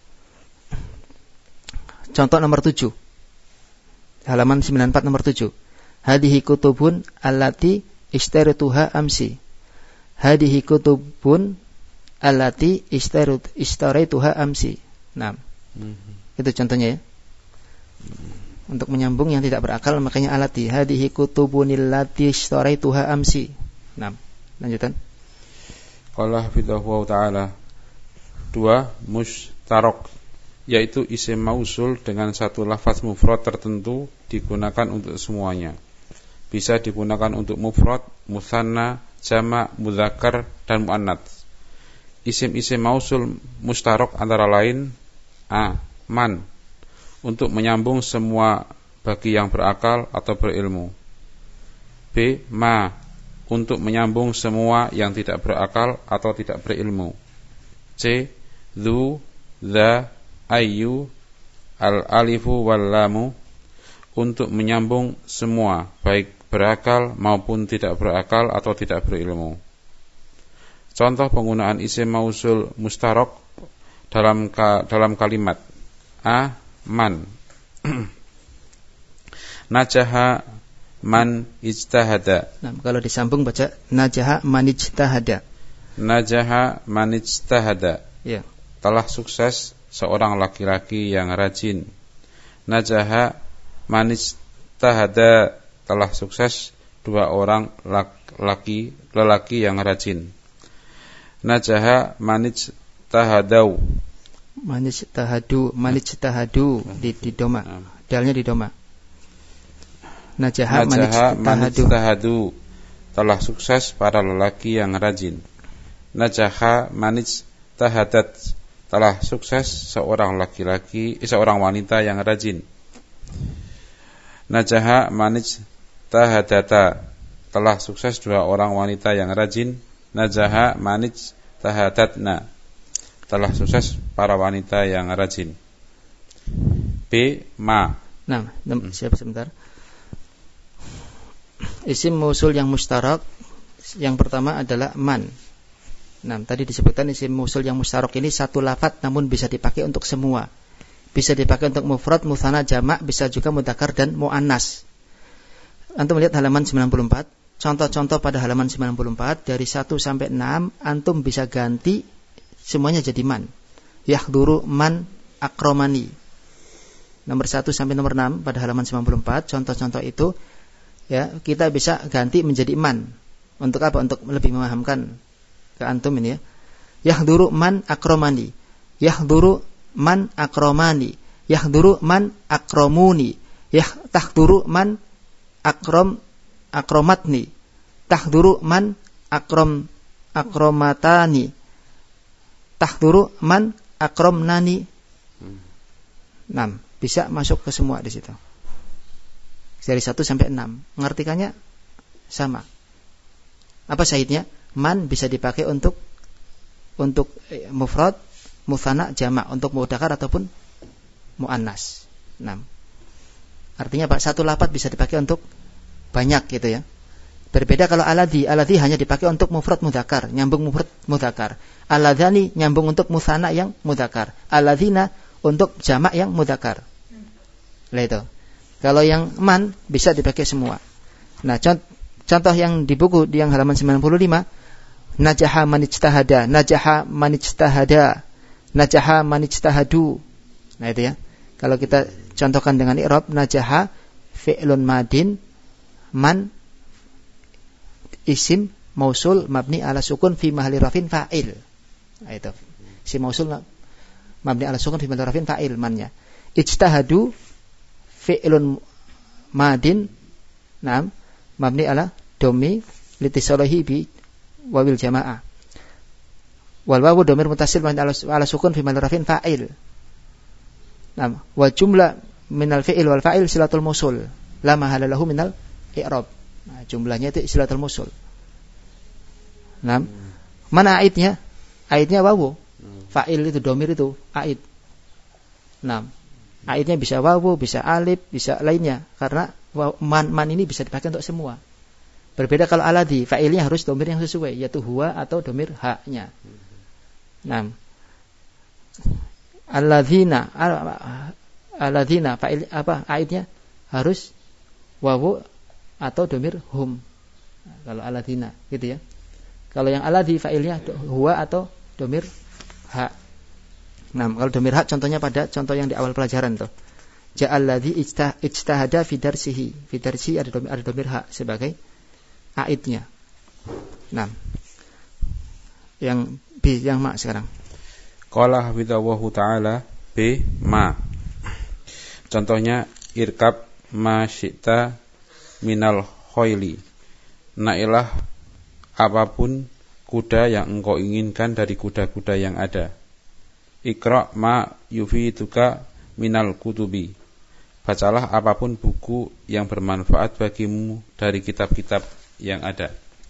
[SPEAKER 1] contoh nomor 7. Halaman 94 nomor 7. Hadihi kutubun allati ishtarituha amsi. Hadihi kutubun allati ishtarituha amsi. Nah, itu contohnya ya. Untuk menyambung yang tidak berakal makanya alati. Hadihi kutubunil lati ishtarituha amsi. Nah, lanjutan.
[SPEAKER 2] Qala hafidhahu ta'ala. 2. Mushtarak, yaitu isim mausul dengan satu lafaz mufrad tertentu digunakan untuk semuanya. Bisa digunakan untuk mufrad, musanna, jama', mudzakkar dan muannats. Isim-isim mausul mustarak antara lain a. Man, untuk menyambung semua bagi yang berakal atau berilmu. B. Ma, untuk menyambung semua yang tidak berakal atau tidak berilmu. C. Dzu, dza, ayyu, al-alifu wal lamu, untuk menyambung semua baik berakal maupun tidak berakal atau tidak berilmu. Contoh penggunaan isim mausul mustarak dalam kalimat a. Man. Najaha man ijtahada.
[SPEAKER 1] Nah, kalau disambung baca najaha man ijtahada.
[SPEAKER 2] Najaha man ijtahada.
[SPEAKER 1] Ya.
[SPEAKER 2] Telah sukses seorang laki-laki yang rajin. Najaha man ijtahada, telah sukses dua orang lelaki yang rajin. Najaha man ijtahadau. Manijtahadu di doma. Dalnya di doma. Najaha manijtahadu, telah sukses para lelaki yang rajin. Najaha manijtahadat, telah sukses seorang wanita yang rajin. Najaha manijtahadata, telah sukses dua orang wanita yang rajin. Najaha manijtahadatna, telah sukses para wanita yang rajin. B. Ma.
[SPEAKER 1] Nah, siap sebentar. Isim mausul yang mustarak yang pertama adalah man. Nah, tadi disebutkan isim mausul yang mustarak ini satu lafaz namun bisa dipakai untuk semua. Bisa dipakai untuk mufrad, mutsanna, jamak, bisa juga mudzakkar dan muannas. antum lihat halaman 94. Contoh-contoh pada halaman 94 dari 1 sampai 6 antum bisa ganti semuanya jadi man. Yahduru man akromani. Nomor 1 sampai nomor 6 pada halaman 94, contoh-contoh itu ya, kita bisa ganti menjadi man. Untuk apa? Untuk lebih memahamkan ke antum ini ya. Yahduru man akromani. Yahduru man akromani. Yahduru man akromuni. Tahduru man akromatni. Tahduru man akromatani. Tahduru man akromnani. 6. Bisa masuk ke semua di situ. Dari 1 sampai 6. Mengartikannya sama. Apa syahidnya? Man bisa dipakai untuk mufrad, mutsanna, jamak, untuk mudzakkar ataupun muannas. 6. Artinya Pak, satu lafaz bisa dipakai untuk banyak gitu ya. Berbeda kalau aladhi hanya dipakai untuk mufrad mudzakkar, nyambung mufrad mudzakkar. Aladzani nyambung untuk mutsanna yang mudzakkar. Aladzina untuk jamak yang mudzakkar. Lah itu. Kalau yang man bisa dipakai semua. Nah, contoh yang di buku di yang halaman 95, najaha man ijtahada, najaha man ijtahada, najaha man ijtahadu. Nah itu ya. Kalau kita contohkan dengan i'rab, najaha fi'lun madin, man isim mausul mabni ala sukun fi mahalli rafin fa'il. Nah itu. Isim mausul mabni ala sukun fi mahalli rafin fa'il mannya. Ijtahadu fi'lun madin, naam, mabni ala domi litisalahi bi wawil jamaah. Wal wawu dhamir muttasil mabni ala sukun fi mahalli rafin fa'il. Naam, wa jumlah minal fi'il wal fa'il silatul mausul la mahala lahu minal i'rab. Nah, jumlahnya itu silatul mausul. Naam. Mana aidnya? Aidnya wawu. Fa'il itu dhamir itu aid. Naam. Aidnya bisa wawu, bisa alif, bisa lainnya. Karena man ini bisa dipakai untuk semua. Berbeda kalau aladhi, fa'ilnya harus dhamir yang sesuai, yaitu huwa atau dhamir ha-nya. Naam. Alladzina fa'il apa aidnya harus wawu atau dhamir hum. Nah, kalau alladzina gitu ya. Kalau yang alladzi fa'ilnya huwa atau dhamir ha. Nah, kalau dhamir ha contohnya pada contoh yang di awal pelajaran tuh. Ja'alladzi ijtahada fi darsihi. Fi darsi ada dhamir ha sebagai aidnya. Nah. Yang B, yang ma sekarang.
[SPEAKER 2] Qala hafidhahu ta'ala B ma. Contohnya irkab ma syi'ta minal khoili. Nailah apapun kuda yang engkau inginkan dari kuda-kuda yang ada. Iqra ma yufiduka minal kutubi. Bacalah apapun buku yang bermanfaat bagimu dari kitab-kitab yang ada.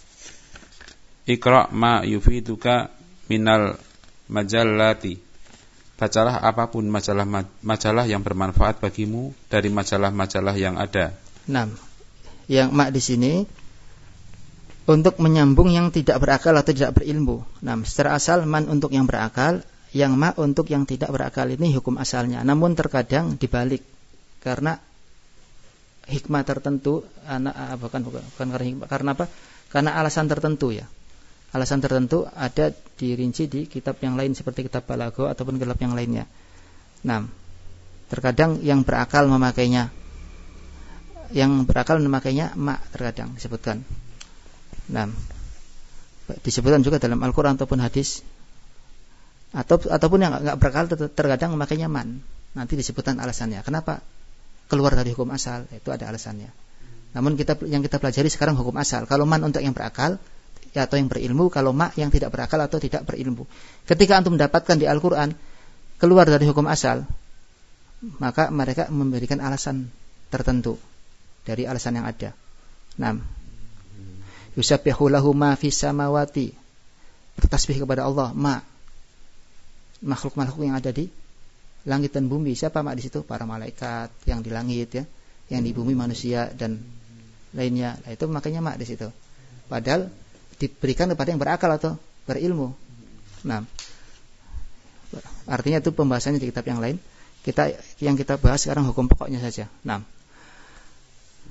[SPEAKER 2] Iqra ma yufiduka minal majallati. Bacalah apapun majalah yang bermanfaat bagimu dari majalah-majalah yang ada.
[SPEAKER 1] 6. Yang mak di sini untuk menyambung yang tidak berakal atau tidak berilmu. 6. Secara asal man untuk yang berakal, yang ma untuk yang tidak berakal, ini hukum asalnya. Namun terkadang dibalik karena hikmah tertentu, bukan karena hikmah, karena apa? Karena alasan tertentu ya. Alasan tertentu ada dirinci di kitab yang lain seperti kitab Balagho ataupun kitab yang lainnya. Nah, terkadang yang berakal memakainya. Yang berakal memakainya ma terkadang disebutkan. Nah, disebutkan juga dalam Al-Qur'an ataupun hadis. Ataupun yang enggak berakal terkadang memakainya man. Nanti disebutkan alasannya. Kenapa keluar dari hukum asal? Itu ada alasannya. Namun yang kita pelajari sekarang hukum asal. Kalau man untuk yang berakal atau yang berilmu, kalau ma yang tidak berakal atau tidak berilmu. Ketika antum mendapatkan di Al-Qur'an keluar dari hukum asal, maka mereka memberikan alasan tertentu dari alasan yang ada. 6. Yusabbihu lahu ma fis samawati. Bertasbih kepada Allah ma. Makhluk-makhluk yang ada di langit dan bumi. Siapa ma di situ? Para malaikat yang di langit ya, yang di bumi manusia dan lainnya. Nah, itu makanya ma di situ. Padahal diberikan kepada yang berakal atau berilmu. Nah, artinya itu pembahasannya di kitab yang lain. Yang kita bahas sekarang hukum pokoknya saja. Nah,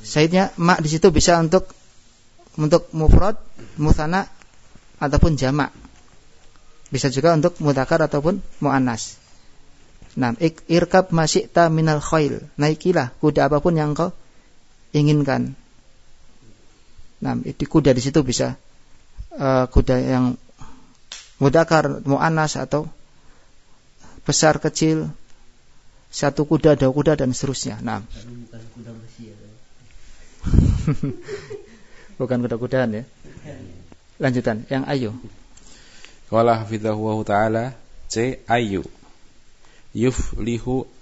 [SPEAKER 1] Syahidnya ma di situ bisa untuk mufrad, mutsanna ataupun jamak. Bisa juga untuk mudzakkar ataupun muannas. Nah, irkab masyita minal khail. Naikilah kuda apapun yang kau inginkan. Nah, itu kuda di situ bisa kuda yang mudzakkar, muannas atau besar kecil, satu kuda, dua kuda dan seterusnya. Nah. Bukan kuda-kudaan ya. Lanjutan yang ayu.
[SPEAKER 2] Qala hafidhahu ta'ala C ayu. Yuflihu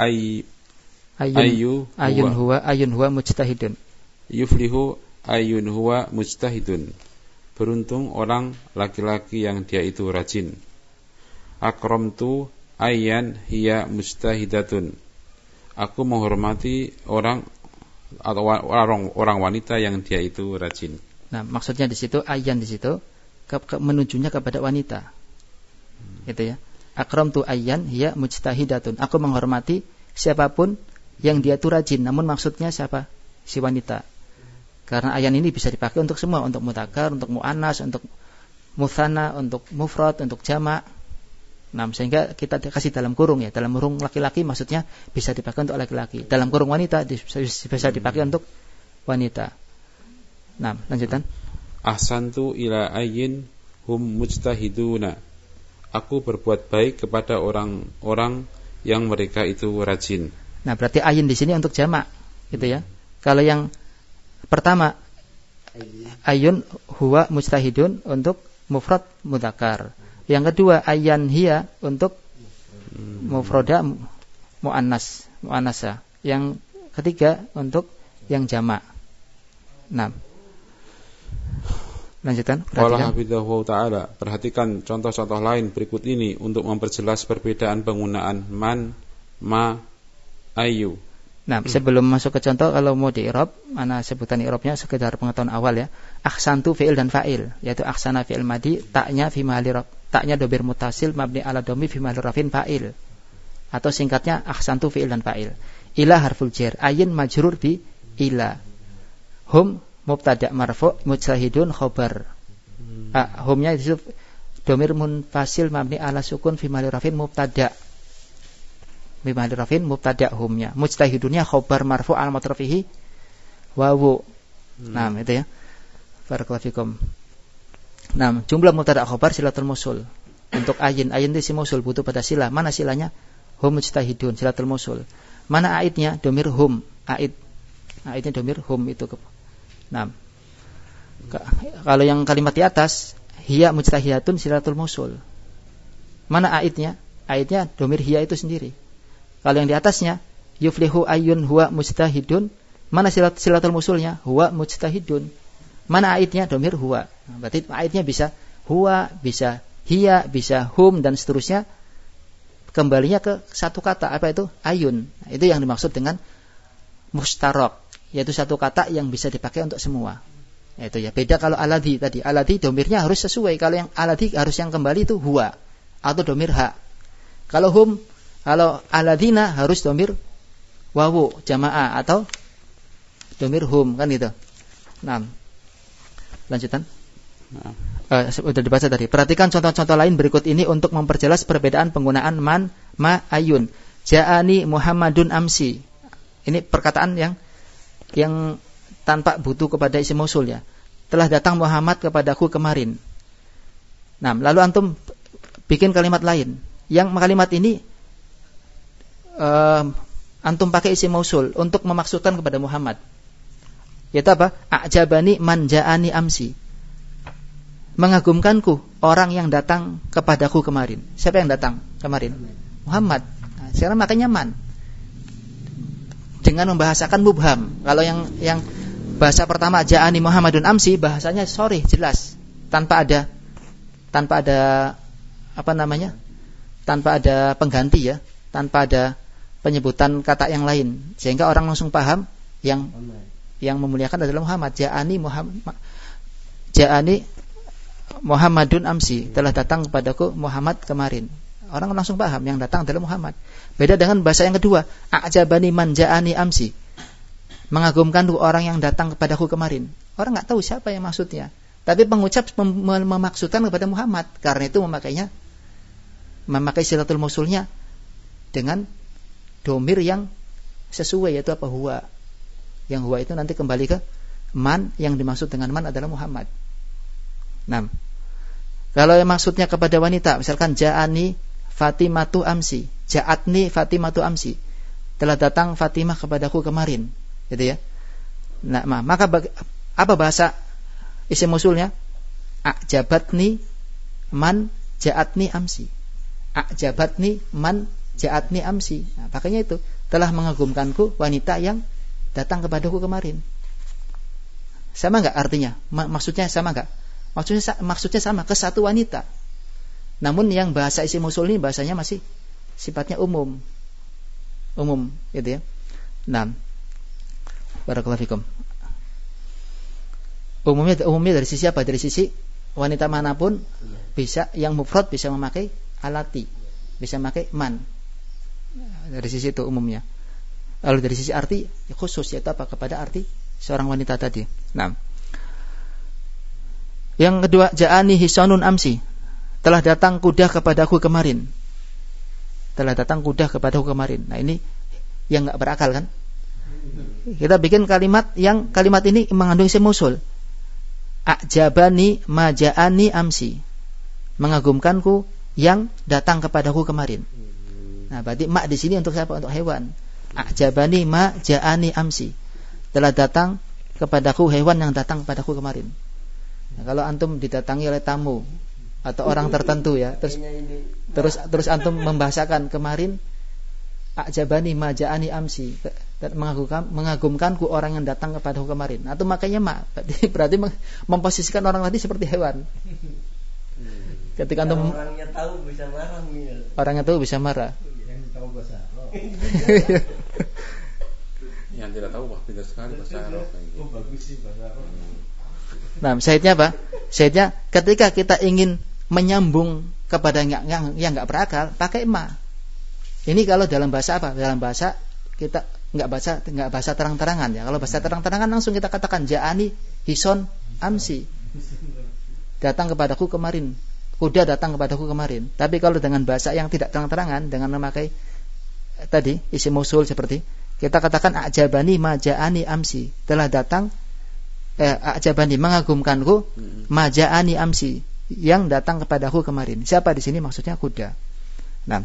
[SPEAKER 2] ayun
[SPEAKER 1] huwa mujtahidun.
[SPEAKER 2] Yuflihu ayun huwa mujtahidun. Beruntung orang laki-laki yang dia itu rajin. Akramtu ayyan hiya mujtahidatun. Aku menghormati orang wanita yang dia itu rajin.
[SPEAKER 1] Nah, maksudnya di situ ayyan di situ menunjuknya kepada wanita. Gitu ya. Akramtu ayyan hiya mujtahidatun. Aku menghormati siapapun yang dia itu rajin, namun maksudnya siapa? Si wanita. Karena ayyan ini bisa dipakai untuk semua, untuk mudzakkar, untuk muannas, untuk mutsanna, untuk mufrad, untuk jamak. Nah, sehingga kita kasih dalam kurung ya, dalam kurung laki-laki maksudnya bisa dipakai untuk laki-laki. Dalam kurung wanita bisa dipakai untuk wanita. Nah, lanjutan.
[SPEAKER 2] Ahsantu ila ayyin hum mujtahiduna. Aku berbuat baik kepada orang-orang yang mereka itu rajin.
[SPEAKER 1] Nah, berarti ayyin di sini untuk jamak, gitu ya. Kalau yang pertama ayun huwa mujtahidun untuk mufrad mudzakkar. Yang kedua ayyan hiya untuk mufrada muannasa. Yang ketiga untuk yang jamak. Nah, lanjutan.
[SPEAKER 2] Qala hafidhahu ta'ala. Perhatikan contoh-contoh lain berikut ini untuk memperjelas perbedaan penggunaan man, ma, ayu.
[SPEAKER 1] Nah, sebelum masuk ke contoh, kalau mau di i'rab, mana sebutan i'rabnya sekedar pengetahuan awal ya. Ahsantu fi'il dan fa'il, yaitu ahsana fi'il madi, ta'nya fi mahalli raf, ta'nya dhamir muttasil mabni ala dhammi fi mahalli rafin fa'il. Atau singkatnya ahsantu fi'il dan fa'il. Ila harful jar, ayyin majrur bi ila. Hum mubtada' marfu' mujtahidun khabar. Humnya itu dhamir munfasil mabni ala sukun fi mahalli rafin mubtada'. Bima dirafin mubtada' humnya, mujtahidunnya khabar marfu' alamat rafihi wawu. Nah, itu ya. Barakallahu fikum. Nah, jumlah mubtada' khabar silatul mausul. Untuk ayyin di isim mausul butuh pada sila. Mana silanya? Hum mujtahidun silatul mausul. Mana aidnya? Dhamir hum. Aidnya dhamir hum itu. Nah. Kalau yang kalimat di atas hiya mujtahidatun silatul mausul. Mana aidnya? Aidnya dhamir hiya itu sendiri. Kalau yang di atasnya yuflihu ayyun huwa mujtahidun, mana silatul mausulnya? Huwa mujtahidun. Mana aidnya? Dhamir huwa. Nah, berarti aidnya bisa huwa, bisa hiya, bisa hum dan seterusnya. Kembalinya ke satu kata, apa itu? Ayun. Nah, itu yang dimaksud dengan mustarak, yaitu satu kata yang bisa dipakai untuk semua. Yaitu ya, beda kalau aladhi tadi. Aladhi dhamirnya harus sesuai. Kalau yang aladhi harus yang kembali itu huwa atau dhamir ha. Kalau aladina harus dhamir wawu jamaah atau dhamir hum, kan gitu. Nah, lanjutan. Sudah dibaca tadi. Perhatikan contoh-contoh lain berikut ini untuk memperjelas perbedaan penggunaan man, ma, ayun. Ja'ani Muhammadun amsi. Ini perkataan yang tanpa butuh kepada isim mausul ya. Telah datang Muhammad kepadaku kemarin. Nah, lalu antum bikin kalimat lain. Yang kalimat ini antum pakai isim mausul untuk memaksudkan kepada Muhammad. Yaitu apa? A'jabani man ja'ani amsi. Mengagumkanku orang yang datang kepadaku kemarin. Siapa yang datang kemarin? Muhammad. Nah, sekarang makanya man. Dengan membahasakan mubham. Kalau yang bahasa pertama ja'ani Muhammadun amsi, bahasanya sharih jelas, tanpa ada apa namanya? Tanpa ada pengganti ya, tanpa ada penyebutan kata yang lain, sehingga orang langsung paham yang memuliakan adalah Muhammad. Ja'ani Muhammadun amsi, telah datang kepadaku Muhammad kemarin. Orang langsung paham yang datang adalah Muhammad. Beda dengan bahasa yang kedua, a'jabani man ja'ani amsi. mengagumkanku orang yang datang kepadaku kemarin. Orang enggak tahu siapa yang maksudnya. Tapi pengucap memaksudkan kepada Muhammad. Karena itu memakai silatul mausulnya dengan domir yang sesuai, yaitu apa? Huwa. Yang huwa itu nanti kembali ke man, yang dimaksud dengan man adalah Muhammad. Nah, kalau yang maksudnya kepada wanita, misalkan ja'ani Fatimatu amsi, ja'atni Fatimatu amsi, telah datang Fatimah kepadaku kemarin, gitu ya. Nah, maka apa bahasa isim mausulnya? A'jabatni man ja'atni amsi. A'jabatni man ja'atni amsi. Nah, makanya itu telah mengagumkanku wanita yang datang kepadaku kemarin. Sama enggak artinya? Maksudnya sama enggak? Maksudnya sama, ke satu wanita. Namun yang bahasa isim mausul ini bahasanya masih sifatnya umum, gitu ya. Nah, barakallahu fikum. Umumnya dari sisi apa? Dari sisi wanita manapun bisa, yang mufrad bisa memakai alati, bisa memakai man. Dari sisi itu umumnya. Lalu dari sisi arti khusus, yaitu apa? Kepada arti seorang wanita tadi. Nah, yang kedua, ja'ani hisanun amsi, telah datang kuda kepadaku kemarin. Telah datang kuda kepadaku kemarin. Nah, ini yang enggak berakal kan? Kita bikin kalimat yang kalimat ini mengandung isim mausul. A'jabani ma ja'ani amsi, mengagumkanku yang datang kepadaku kemarin. Nah, berarti ma di sini untuk siapa? Untuk hewan. A'jabani ma ja'ani amsi, telah datang kepadaku hewan yang datang kepadaku kemarin. Nah, kalau antum didatangi oleh tamu atau orang tertentu ya, terus antum membahasakan kemarin a'jabani ma ja'ani amsi, mengagumkanku orang yang datang kepadaku kemarin. Atau makanya berarti memposisikan orang tadi seperti hewan. Ketika antum orangnya tahu bisa marah. Orangnya tahu bisa marah. Yang tahu bahasa Arab.
[SPEAKER 2] Yang tidak tahu pintar sekali bahasa Arab.
[SPEAKER 3] Oh, bagus sih bahasa Arab.
[SPEAKER 1] Nah, syahidnya apa? Syahidnya ketika kita ingin menyambung kepada yang enggak berakal, pakai ma. Ini kalau dalam bahasa apa? Dalam bahasa kita enggak bahasa terang-terangan ya. Kalau bahasa terang-terangan langsung kita katakan ja'ani hison amsi, datang kepadaku kemarin. Kuda datang kepadaku kemarin. Tapi kalau dengan bahasa yang tidak terang-terangan, dengan memakai tadi isim mausul seperti kita katakan a'jabani ma ja'ani amsi, telah datang a'jabani, mengagumkanku ma ja'ani amsi, yang datang kepadaku kemarin. Siapa di sini? Maksudnya kuda. Nah,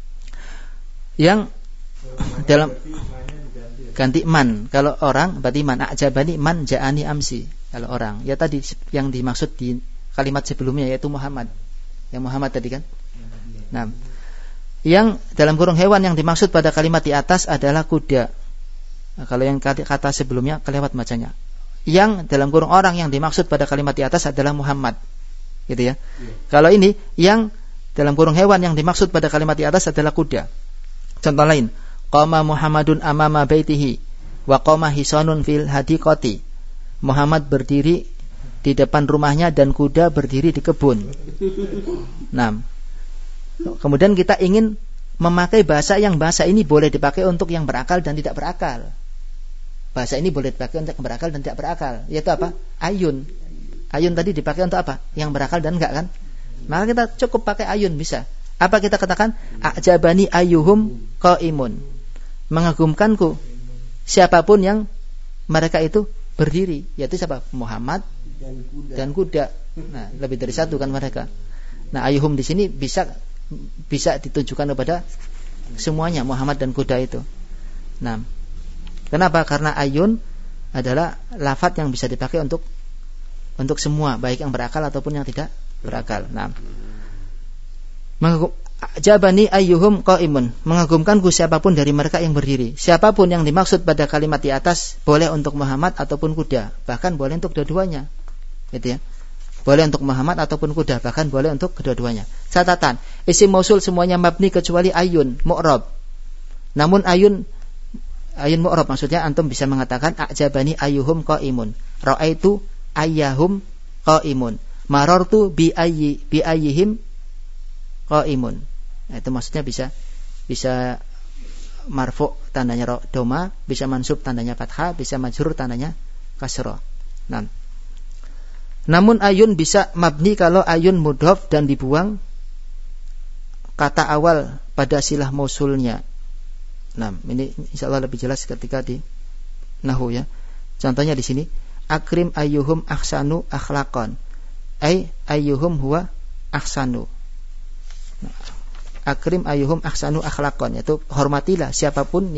[SPEAKER 1] yang dalam ganti man. Kalau orang berarti man. A'jabani man ja'ani amsi. Kalau orang, ya tadi yang dimaksud di kalimat sebelumnya yaitu Muhammad. Yang Muhammad tadi kan. Nah, yang dalam kurung hewan yang dimaksud pada kalimat di atas adalah kuda. Nah, kalau yang kata sebelumnya kelewat bacanya. Yang dalam kurung orang yang dimaksud pada kalimat di atas adalah Muhammad. Gitu ya. Kalau ini yang dalam kurung hewan yang dimaksud pada kalimat di atas adalah kuda. Contoh lain, qama Muhammadun amama baitihi wa qama hisanun fil hadiqati. Muhammad berdiri di depan rumahnya dan kuda berdiri di kebun. Nah, kemudian kita ingin memakai bahasa yang bahasa ini boleh dipakai untuk yang berakal dan tidak berakal. Bahasa ini boleh dipakai untuk yang berakal dan tidak berakal. Yaitu apa? Ayun. Ayun tadi dipakai untuk apa? Yang berakal dan enggak kan? Maka kita cukup pakai ayun bisa. Apa kita katakan? A'jabani ayyuhum qaimun. Mengagumkanku siapapun yang mereka itu berdiri. Yaitu siapa? Muhammad dan kuda. Nah, lebih dari satu kan mereka. Nah, ayyuhum di sini bisa ditujukan kepada semuanya, Muhammad dan kuda itu. Nah, kenapa? Karena ayun adalah lafadz yang bisa dipakai untuk semua, baik yang berakal ataupun yang tidak berakal. Nah, jabani ayyuhum qaimun, mengagumkanku siapapun dari mereka yang berdiri. Siapapun yang dimaksud pada kalimat di atas boleh untuk Muhammad ataupun kuda, bahkan boleh untuk dua-duanya. Gitu ya. Boleh untuk Muhammad ataupun kuda, bahkan boleh untuk kedua-duanya. Catatan, isim mausul semuanya mabni kecuali ayun mu'rab. Namun ayun mu'rab maksudnya antum bisa mengatakan a'jabani ayyuhum qaimun, ra'aitu ayyahum qaimun, marartu bi ayyihim qaimun. Nah, itu maksudnya bisa marfu tandanya doma, bisa mansub tandanya fathah, bisa majrur tandanya kasrah. Nah. Namun ayun bisa mabni kalau ayun mudhof dan dibuang kata awal pada silah mausulnya. Nah, ini insyaallah lebih jelas ketika di nahwu ya. Contohnya di sini, akrim ayyuhum ahsanu akhlaqan. Ayyuhum huwa ahsanu. Nah, akrim ayyuhum ahsanu akhlaqan, yaitu hormatilah siapapun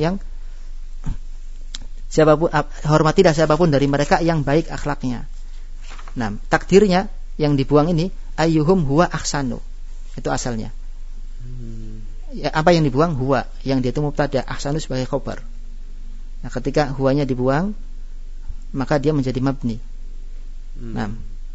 [SPEAKER 1] dari mereka yang baik akhlaknya. Nah, takdirnya yang dibuang ini ayyuhum huwa ahsanu. Itu asalnya. Ya, apa yang dibuang? Huwa, yang dia itu mubtada, ahsanu sebagai khobar. Nah, ketika huwanya dibuang, maka dia menjadi mabni. Nah,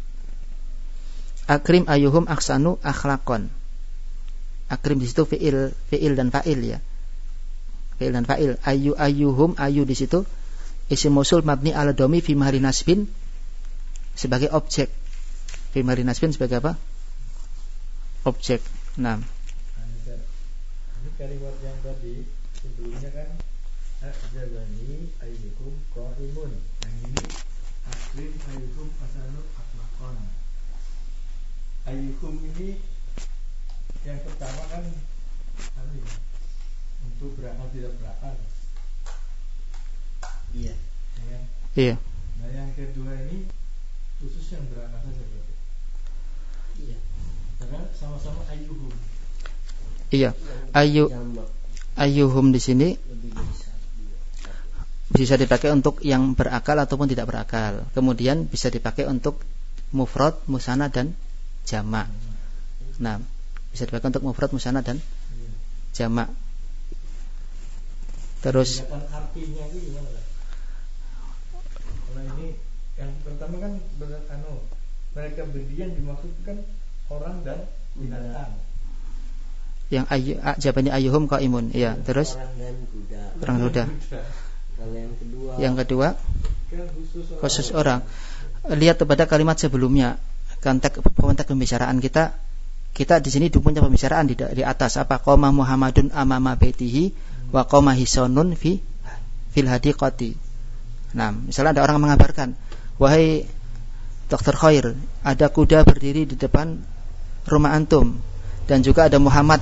[SPEAKER 1] akrim ayyuhum ahsanu akhlaqan. Akrim di situ fiil dan fa'il ya. Fiil dan fa'il. Ayyuhum di situ isim mausul mabni ala dhammi fi mahalli nasbin sebagai objek. Fi mahalli nasbin sebagai apa? Objek. Nah,
[SPEAKER 3] ini kalimat yang tadi sebelumnya kan ajabani ayyuhum qaimun. Yang ini akrim ayyuhum ahsanu akhlaqan. Ayyuhum ini yang pertama kan untuk berakal tidak berakal. Iya. Ya.
[SPEAKER 1] Iya.
[SPEAKER 3] Nah, yang kedua ini khusus yang berakal saja berarti. Iya. Karena sama-sama ayyuhum.
[SPEAKER 1] Iya. Ayyuhum di sini bisa dipakai untuk yang berakal ataupun tidak berakal. Kemudian bisa dipakai untuk mufrad, musanna dan jamak. Nah, bisa dipakai untuk mufrad, musanna dan jamak. Terus
[SPEAKER 3] artinya itu gimana? Kalau ini yang pertama kan mereka berdiam dimaksudkan orang dan binatang.
[SPEAKER 1] Yang ajabani ayyuhum qaimun. Iya, terus orang dan kuda. Kalau yang kedua khusus orang. Lihat pada kalimat sebelumnya. Konteks pembicaraan kita di sini punya pembicaraan di atas apa? Qoma Muhammadun amama baitihi wa qoma hisanun fil hadiqati. Nah, misalnya ada orang mengabarkan, wahai Dr. Khair, ada kuda berdiri di depan rumah antum, dan juga ada Muhammad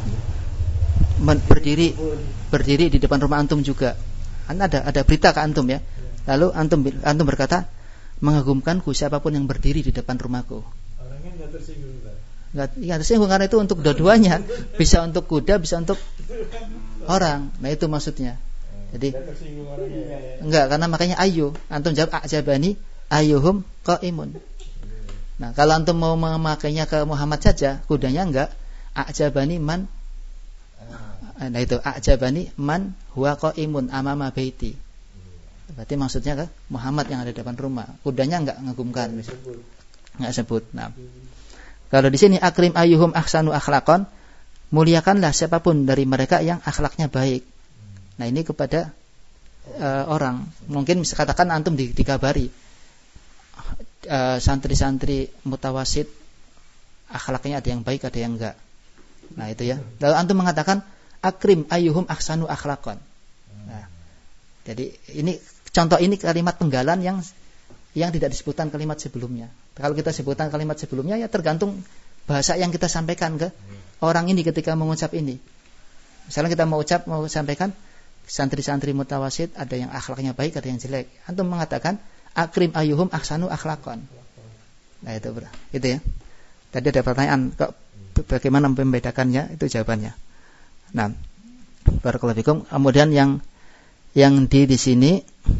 [SPEAKER 1] berdiri di depan rumah antum juga. Ada berita ke antum ya. Lalu antum berkata, mengagumkanku siapapun yang berdiri di depan rumahku.
[SPEAKER 3] Orangnya enggak tersinggung.
[SPEAKER 1] Enggak tersinggung karena itu untuk dua-duanya. Bisa untuk kuda, bisa untuk orang. Nah, itu maksudnya. Jadi enggak, karena makanya ayu. Antum jawab ajabani ayyuhum qaimun. Nah, kalau antum mau memakainya ke Muhammad saja, kudanya enggak, ajabani man. Nah, itu ajabani man huwa qaimun amama baiti. Berarti maksudnya ke Muhammad yang ada di depan rumah. Kudanya enggak mengagumkan, enggak sebut. Nah, kalau di sini akrim ayyuhum ahsanu akhlaqan, muliakanlah siapapun dari mereka yang akhlaknya baik. Nah, ini kepada orang. Mungkin bisa katakan antum dikabari santri-santri mutawasid akhlaknya ada yang baik, ada yang enggak. Nah, itu ya. Lalu antum mengatakan akrim ayyuhum ahsanu akhlaqan. Nah, jadi ini contoh, ini kalimat penggalan yang tidak disebutkan kalimat sebelumnya. Kalau kita sebutkan kalimat sebelumnya ya tergantung bahasa yang kita sampaikan ke orang ini ketika mengucap ini. Misalnya kita mau sampaikan santri-santri mutawasid ada yang akhlaknya baik, ada yang jelek. Antum mengatakan akrim ayyuhum ahsanu akhlaqan. Nah, itu ya. Tadi ada pertanyaan kok bagaimana membedakannya, itu jawabannya. Nah, barakallahu fikum. Kemudian yang di sini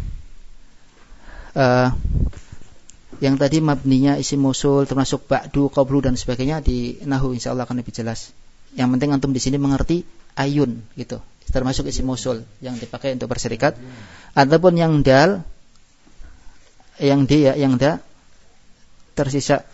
[SPEAKER 1] yang tadi mabninya isim mausul termasuk ba'du, qablu dan sebagainya di nahwu insyaallah akan lebih jelas. Yang penting antum di sini mengerti ayun gitu. Termasuk isim mausul yang dipakai untuk berserikat, ataupun yang dal tersisa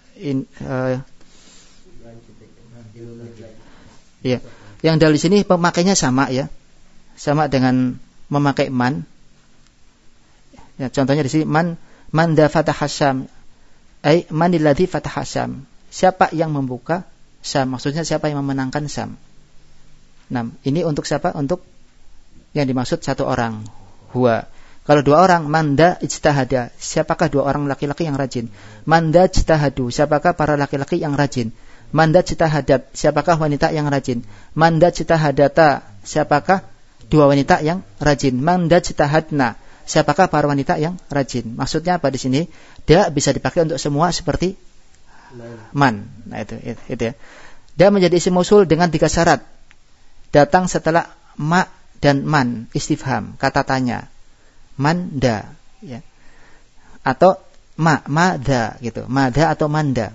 [SPEAKER 1] ya. Yang dal di sini pemakainya sama ya. Sama dengan memakai man. Ya, contohnya di sini man da fataha syam. Manil ladzi fataha syam. Siapa yang membuka Syam? Maksudnya siapa yang memenangkan Syam? Nah, ini untuk siapa? Untuk Yang dimaksud satu orang, huwa. Kalau dua orang, manda ijtahada, siapakah dua orang laki-laki yang rajin? Manda ijtahadu, siapakah para laki-laki yang rajin? Manda ijtahadat, siapakah wanita yang rajin? Manda ijtahadata, siapakah dua wanita yang rajin? Manda ijtahadna, siapakah para wanita yang rajin? Maksudnya apa di sini? Da bisa dipakai untuk semua seperti man. Nah itu ya. Da menjadi isim mausul dengan 3 syarat. Datang setelah ma dan man, istifham, kata tanya. Manda, ya. Atau mada gitu. Mada atau manda.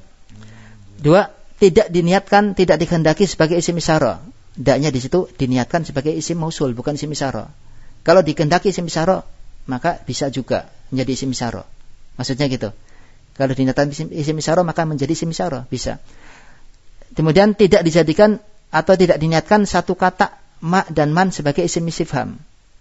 [SPEAKER 1] 2, tidak diniatkan, tidak dikehendaki sebagai isim isyarah. Da-nya di situ diniatkan sebagai isim mausul, bukan isim isyarah. Kalau dikehendaki isim isyarah, maka bisa juga menjadi isim isyarah. Maksudnya gitu. Kalau diniatkan isim isyarah, maka menjadi isim isyarah, bisa. Kemudian tidak dijadikan atau tidak diniatkan satu kata ma dan man sebagai isim istifham.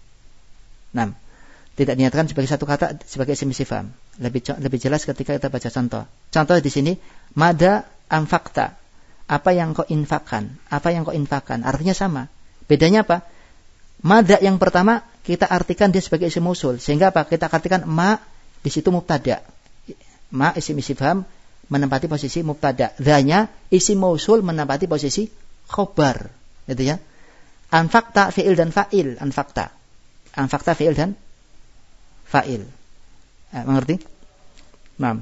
[SPEAKER 1] 6. Tidak diniatkan sebagai satu kata sebagai isim istifham. Lebih jelas ketika kita baca contoh. Contoh di sini, mada anfakta. Apa yang kau infakkan? Apa yang kau infakkan? Artinya sama. Bedanya apa? Mada yang pertama kita artikan dia sebagai isim mausul. Sehingga apa? Kita artikan ma di situ mubtada. Ma isim istifham menempati posisi mubtada. Danya isim mausul menempati posisi khobar. Gitu ya. Anfakta fi'il dan fa'il. Anfakta fi'il dan fa'il. Mengerti? Nah.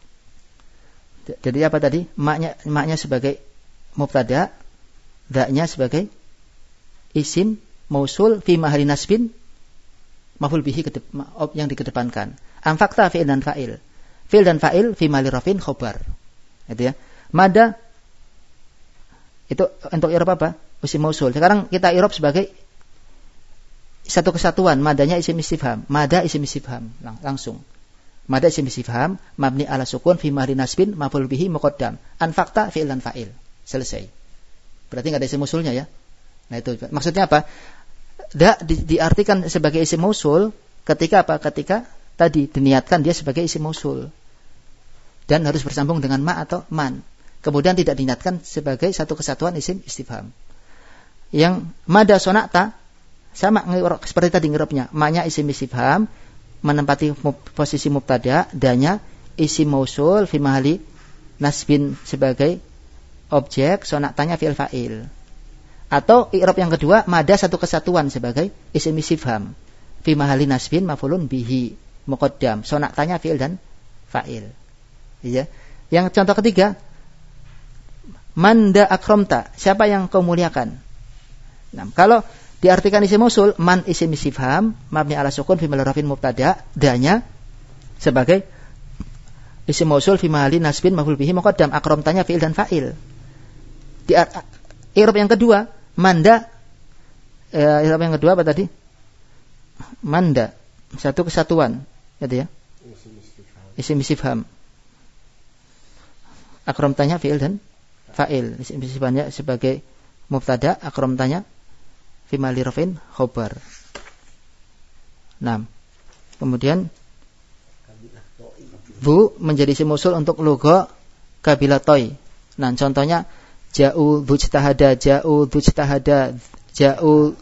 [SPEAKER 1] Jadi apa tadi? Maknya sebagai mubtada, da'nya sebagai isim mausul fi mahalli nasbin maf'ul bihi yang dikedepankan. Anfakta fi'il dan fa'il. Fi'il dan fa'il fi mahalli rafin khobar. Gitu ya. Mada itu untuk i'rab apa? Isim mausul. Sekarang kita i'rab sebagai satu kesatuan, madanya isim istifham. Mada isim istifham langsung. Mada isim istifham mabni ala sukun fi mahalli nasbin maf'ul bihi muqaddam. Anfaqta fi'il dan fa'il. Selesai. Berarti enggak ada isim mausulnya ya. Nah itu maksudnya apa? Da diartikan sebagai isim mausul ketika apa? Ketika tadi diniatkan dia sebagai isim mausul. Dan harus bersambung dengan ma atau man. Kemudian tidak diniatkan sebagai satu kesatuan isim istifham. Yang mada sonata sama seperti tadi ngirabnya, ma-nya isim istifham menempati posisi mubtada, danya isim mausul fi mahalli nasbin sebagai objek, sonatanya fi'il fa'il. Atau i'rab yang kedua, mada satu kesatuan sebagai isim istifham fi mahalli nasbin maf'ulun bihi muqaddam, sonatanya fi'il dan fa'il. Iya. Yang contoh ketiga, manda akramta, siapa yang kau muliakan? Nah, kalau diartikan isim mausul, man isim istifham mabni ala sukun fi mahalli rafin mubtada, danya sebagai isim mausul fi mahalli nasbin maf'ul bihi muqaddam, akramtanya fi'il dan fa'il. Di i'rab yang kedua, manda i'rab yang kedua apa tadi? Manda satu kesatuan, gitu ya. Isim istifham. Akramtanya fi'il dan fa'il. Isim istifhamnya sebagai mubtada, akramtanya fi mahalli rafin khobar. 6. Kemudian bu menjadi isim mausul untuk logo kabilatoi. Nah, contohnya ja'u dzujtahada, ja'u dzujtahada, ja'u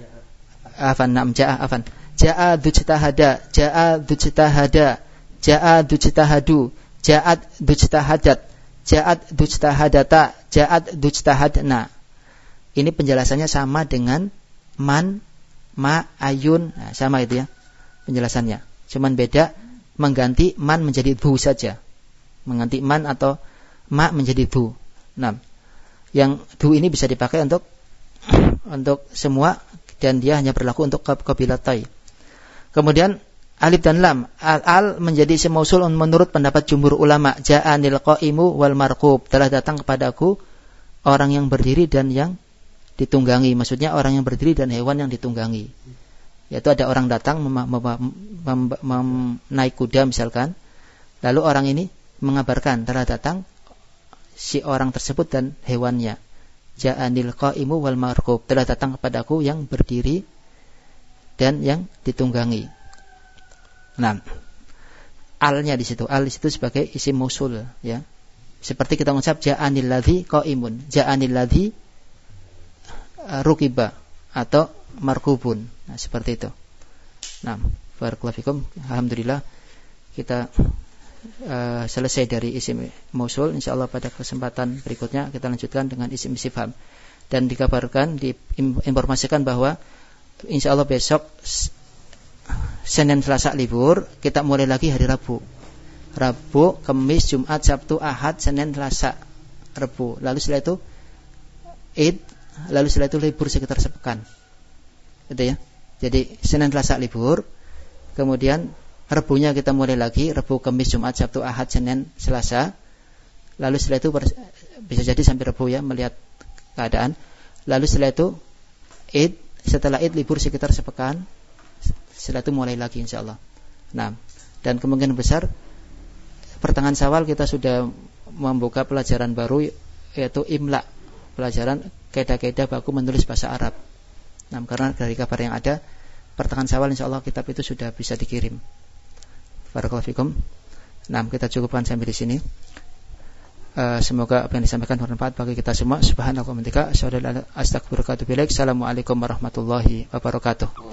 [SPEAKER 1] ja'a dzujtahada, ja'a dzujtahada, ja'a dzujtahadu, ja'at dzujtahadat, ja'at dzujtahadata, ja'at dzujtahadna. Ini penjelasannya sama dengan man, ma, ayun, nah, sama itu ya penjelasannya. Cuman beda mengganti man menjadi dhu saja. Mengganti man atau ma menjadi dhu. Nah, yang dhu ini bisa dipakai untuk semua dan dia hanya berlaku untuk qabilatai. Kemudian alif dan lam, al menjadi isim mausul menurut pendapat jumhur ulama. Ja'anil qaimu wal marqub, telah datang kepadaku orang yang berdiri dan yang ditunggangi. Maksudnya orang yang berdiri dan hewan yang ditunggangi. Yaitu ada orang datang naik kuda misalkan, lalu orang ini mengabarkan telah datang si orang tersebut dan hewannya. Ja'anil qaimu wal marqub, telah datang kepadaku yang berdiri dan yang ditunggangi. Nah, alnya di situ, al di situ sebagai isim mausul ya. Seperti kita mengucap ja'anil ladzi qaimun, ja'anil ladzi rukiba, atau markubun. Nah, seperti itu. Nah, barakallahu fikum. Alhamdulillah kita selesai dari isim mausul. Insyaallah pada kesempatan berikutnya kita lanjutkan dengan isim istifham. Dan dikabarkan, diinformasikan bahwa insyaallah besok Senin, Selasa libur, kita mulai lagi hari Rabu. Rabu, Kamis, Jumat, Sabtu, Ahad, Senin, Selasa, Rabu. Lalu setelah itu Id, lalu setelah itu libur sekitar sepekan. Gitu ya. Jadi Senin, Selasa libur, kemudian Rabunya kita mulai lagi, Rabu, Kamis, Jumat, Sabtu, Ahad, Senin, Selasa. Lalu setelah itu bisa jadi sampai Rabu ya, melihat keadaan. Lalu setelah itu Id, setelah Id libur sekitar sepekan. Setelah itu mulai lagi insyaallah. Nah, dan kemungkinan besar pertengahan Syawal kita sudah membuka pelajaran baru, yaitu imla, pelajaran kaidah-kaidah baku menulis bahasa Arab. Nah, karena dari kabar yang ada, pertengahan Syawal insyaallah kitab itu sudah bisa dikirim. Barakallahu fikum. Nah, kita cukupkan sampai di sini. Semoga apa yang disampaikan bermanfaat bagi kita semua. Subhanallah wa bihamdika, asyhadu an la ilaha illa anta, astaghfiruka wa atubu ilaik. Assalamualaikum warahmatullahi wabarakatuh.